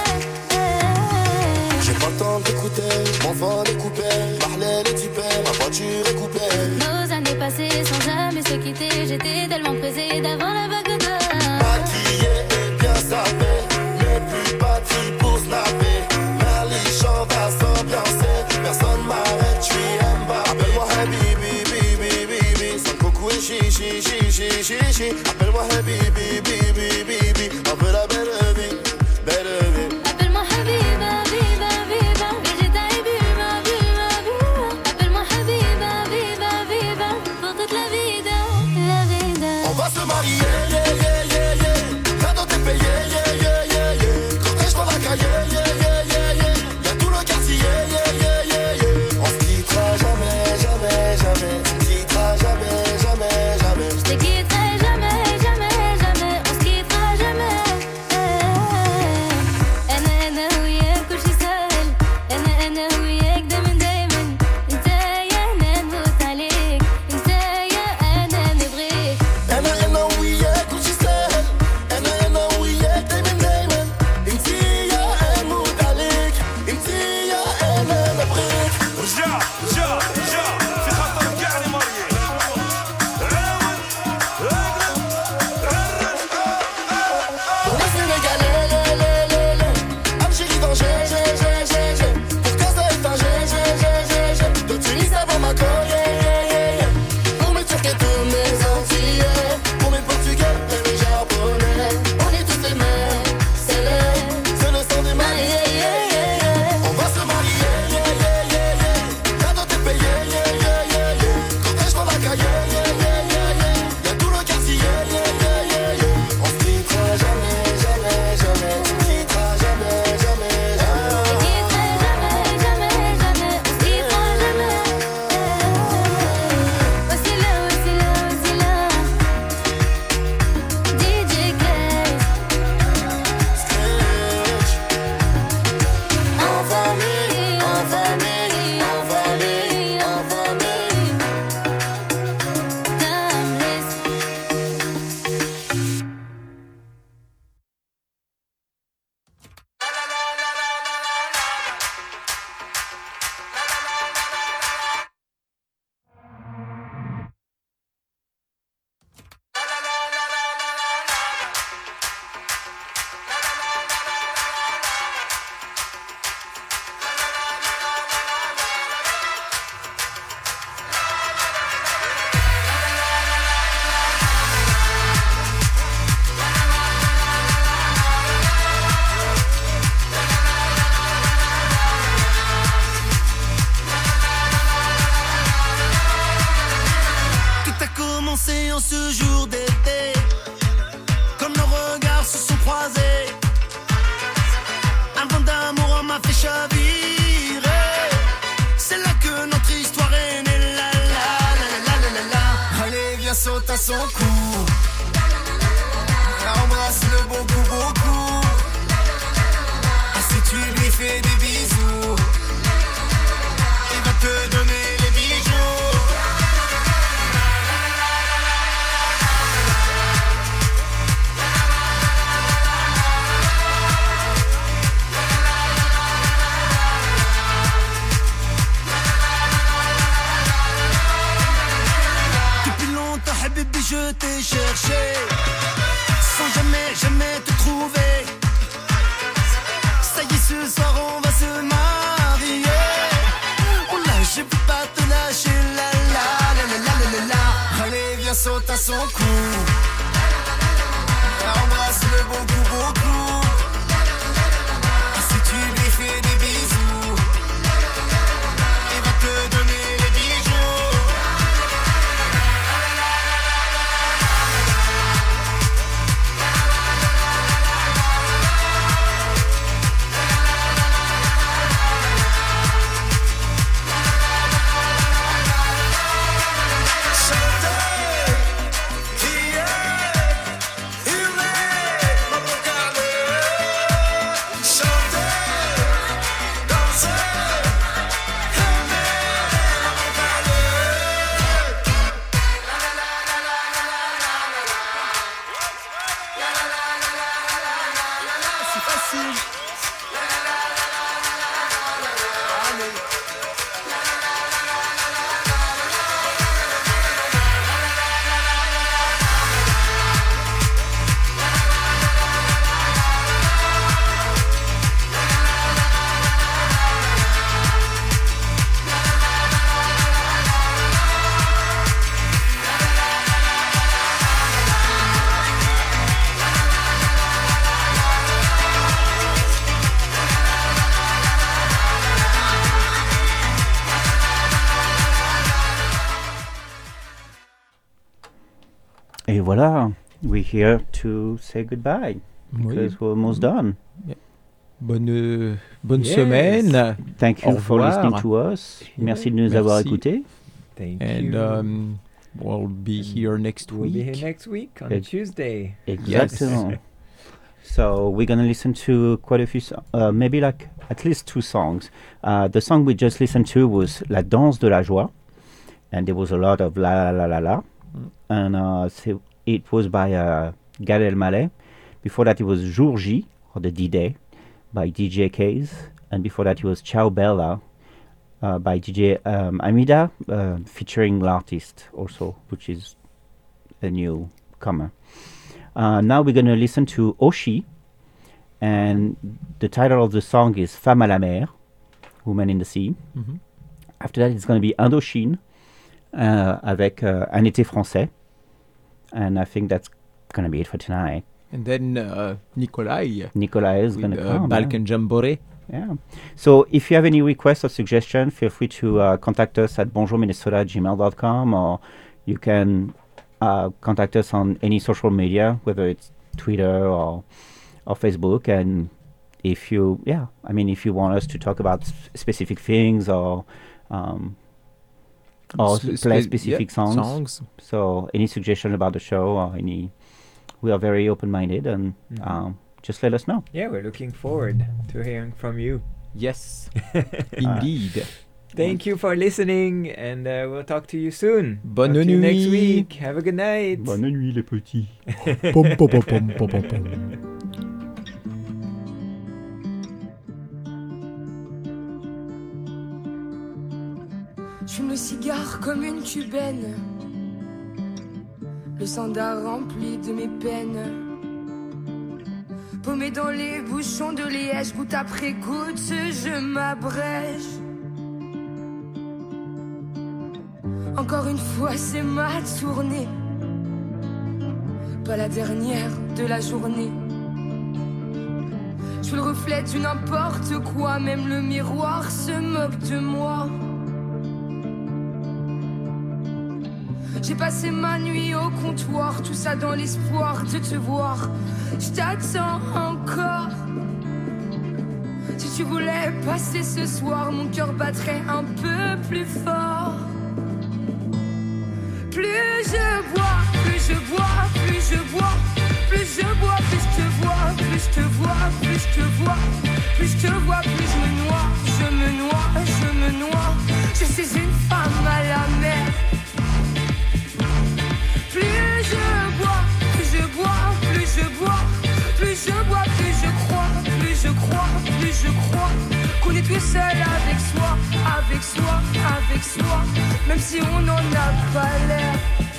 J'ai pas le temps d'écouter, mon vol est coupé. Marlène est typée, ma voiture est coupée. Nos années passées sans jamais se quitter. J'étais tellement pressée d'avant la vague d'or. Maquillé et bien sapé, mais plus bâti pour snapper. Merlichon va s'ambiancer, personne m'arrête, j'suis Mbappé. Appelle-moi Habibi, bibi, bibi. Sans coco et chichi, chichi, chichi. Appelle-moi Habibi, bibi, bibi. Un peu la belle vie, belle vie. Appelle-moi Habiba, Biba, Biba. Végéta et Biba, Biba, Biba. Appelle-moi Habiba, Biba, Biba. Pour toute la vida, la vida. On va se marier, yeah, yeah, yeah, yeah. La dot est payée, yeah, yeah, yeah, yeah. Cortège dans la caille, yeah, yeah, yeah, yeah. Y'a tout le quartier, yeah, yeah, yeah, yeah. On se quittera jamais, jamais, jamais. On se quittera jamais, jamais, jamais. Je te quitterai jamais, jamais, jamais. On se quittera jamais. en ce jour d'été, comme nos regards se sont croisés, un vent d'amour m'a fait chavirer. C'est là que notre histoire est née. La la la la la la la. Allez, viens, saute à son cou, embrasse-le beaucoup, beaucoup. Et si tu lui fais des bisous, il va te donner les bijoux. Depuis longtemps, Habibi, je t'ai cherché, sans jamais, jamais te trouver. Ça y est, ce soir on va se marier. Oh là, je peux pas te lâcher. La la la la la la la la. Allez, viens, saute à son cou, embrasse-le beaucoup, beaucoup. Et si tu lui fais des bisous, il va te donner les bijoux. Et voilà, we're here to say goodbye because we're almost done. Bonne semaine. Thank you Au for revoir. listening to us. Merci de nous avoir écoutés. Thank And you. We'll be here next We'll week. be here next week on Ex- Tuesday. Exactement. So we're gonna listen to quite a few, maybe like at least 2 songs. The song we just listened to was La Danse de la Joie, and there was a lot of la la la la la, and so it was by Gad Elmaleh. Before that, it was Jour J, or the D-Day, by DJ Case, and before that, it was Ciao Bella by DJ Amida, featuring l'artiste also, which is a newcomer. Now we're going to listen to Oshi, and the title of the song is Femme à la mer, Woman in the Sea. Mhm. After that, it's going to be Indochine avec Un été français, and I think that's going to be it for tonight. And then Nikolai. Nikolai is going to come. Balkan Jamboree. Yeah. So if you have any requests or suggestions, feel free to contact us at bonjourminnesota@gmail.com, or you can contact us on any social media, whether it's Twitter or Facebook. And if you want us to talk about specific things or play specific songs. So any suggestion about the show or we are very open-minded, and just let us know. Yeah, we're looking forward to hearing from you. Yes, indeed. Thank you for listening, and we'll talk to you soon. Bonne Talk to you next nuit. week. Have a good night. Bonne nuit, les petits. Pom, pom, pom, pom, pom, pom, pom. J'fume le cigare comme une cubaine, le sandar rempli de mes peines. Paumé dans les bouchons de liège, goutte après goutte, je m'abrège. Encore une fois, c'est ma tournée, pas la dernière de la journée. Je suis le reflet du n'importe quoi, même le miroir se moque de moi. J'ai passé ma nuit au comptoir, tout ça dans l'espoir de te voir. Je t'attends encore. Si tu voulais passer ce soir, mon cœur battrait un peu plus fort. Plus je bois, plus je bois, plus je bois. Plus je bois, plus je te vois, plus je te vois, plus je te vois. Plus je te vois, plus je me noie, je me noie, je me noie. Je suis une femme à la mer. Plus je bois, plus je bois, plus je bois. Plus je bois, plus je crois, plus je crois, plus je crois. Qu'on est tout seul avec soi, avec soi, avec soi. Même si on n'en a pas l'air.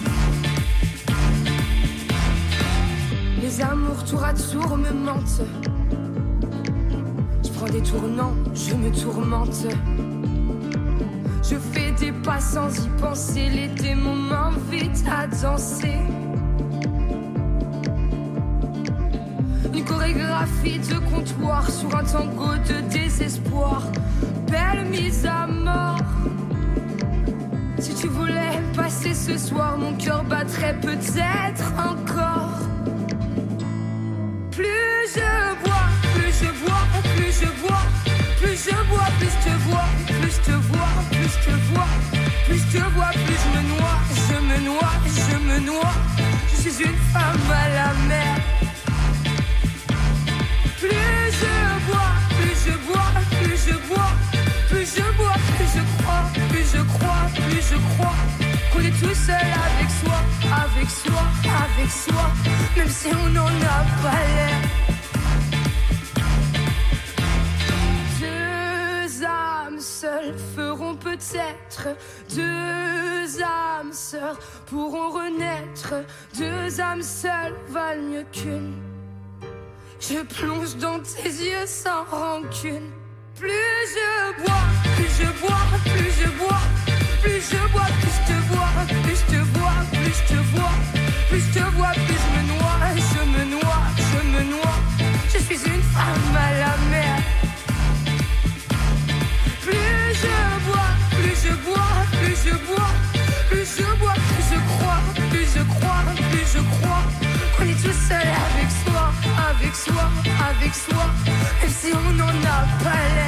Les amours tour à tour me mentent. Je prends des tournants, je me tourmente. Je fais des pas sans y penser. Les démons m'invitent à danser. Une chorégraphie de comptoir sur un tango de désespoir. Belle mise à mort. Si tu voulais passer ce soir, mon cœur battrait peut-être encore. Plus je bois, plus je bois, plus je bois. Plus je bois, plus je te vois, plus je te vois, plus je te vois. Plus je te vois, plus je me noie, je me noie, je me noie. Je suis une femme à la mer. Plus je bois, plus je bois, plus je bois. Plus je bois, plus je crois, plus je crois, plus je crois. Qu'on est tout seul avec soi, avec soi, avec soi. Même si on n'en a pas l'air. Deux âmes seules feront peut-être. Deux âmes sœurs pourront renaître. Deux âmes seules valent mieux qu'une. Je plonge dans tes yeux sans rancune. Plus je bois, plus je bois, plus je bois. Plus je bois, plus je te vois, plus je te vois, plus je te vois. Plus je te vois, plus je me noie, je me noie, je me noie. Je suis une femme à la mer. Plus je bois, plus je bois, plus je bois. Plus je bois, plus je crois, plus je crois, plus je crois. Qu'on est tout seul avec soi, avec soi, avec soi. Même si on n'en a pas l'air.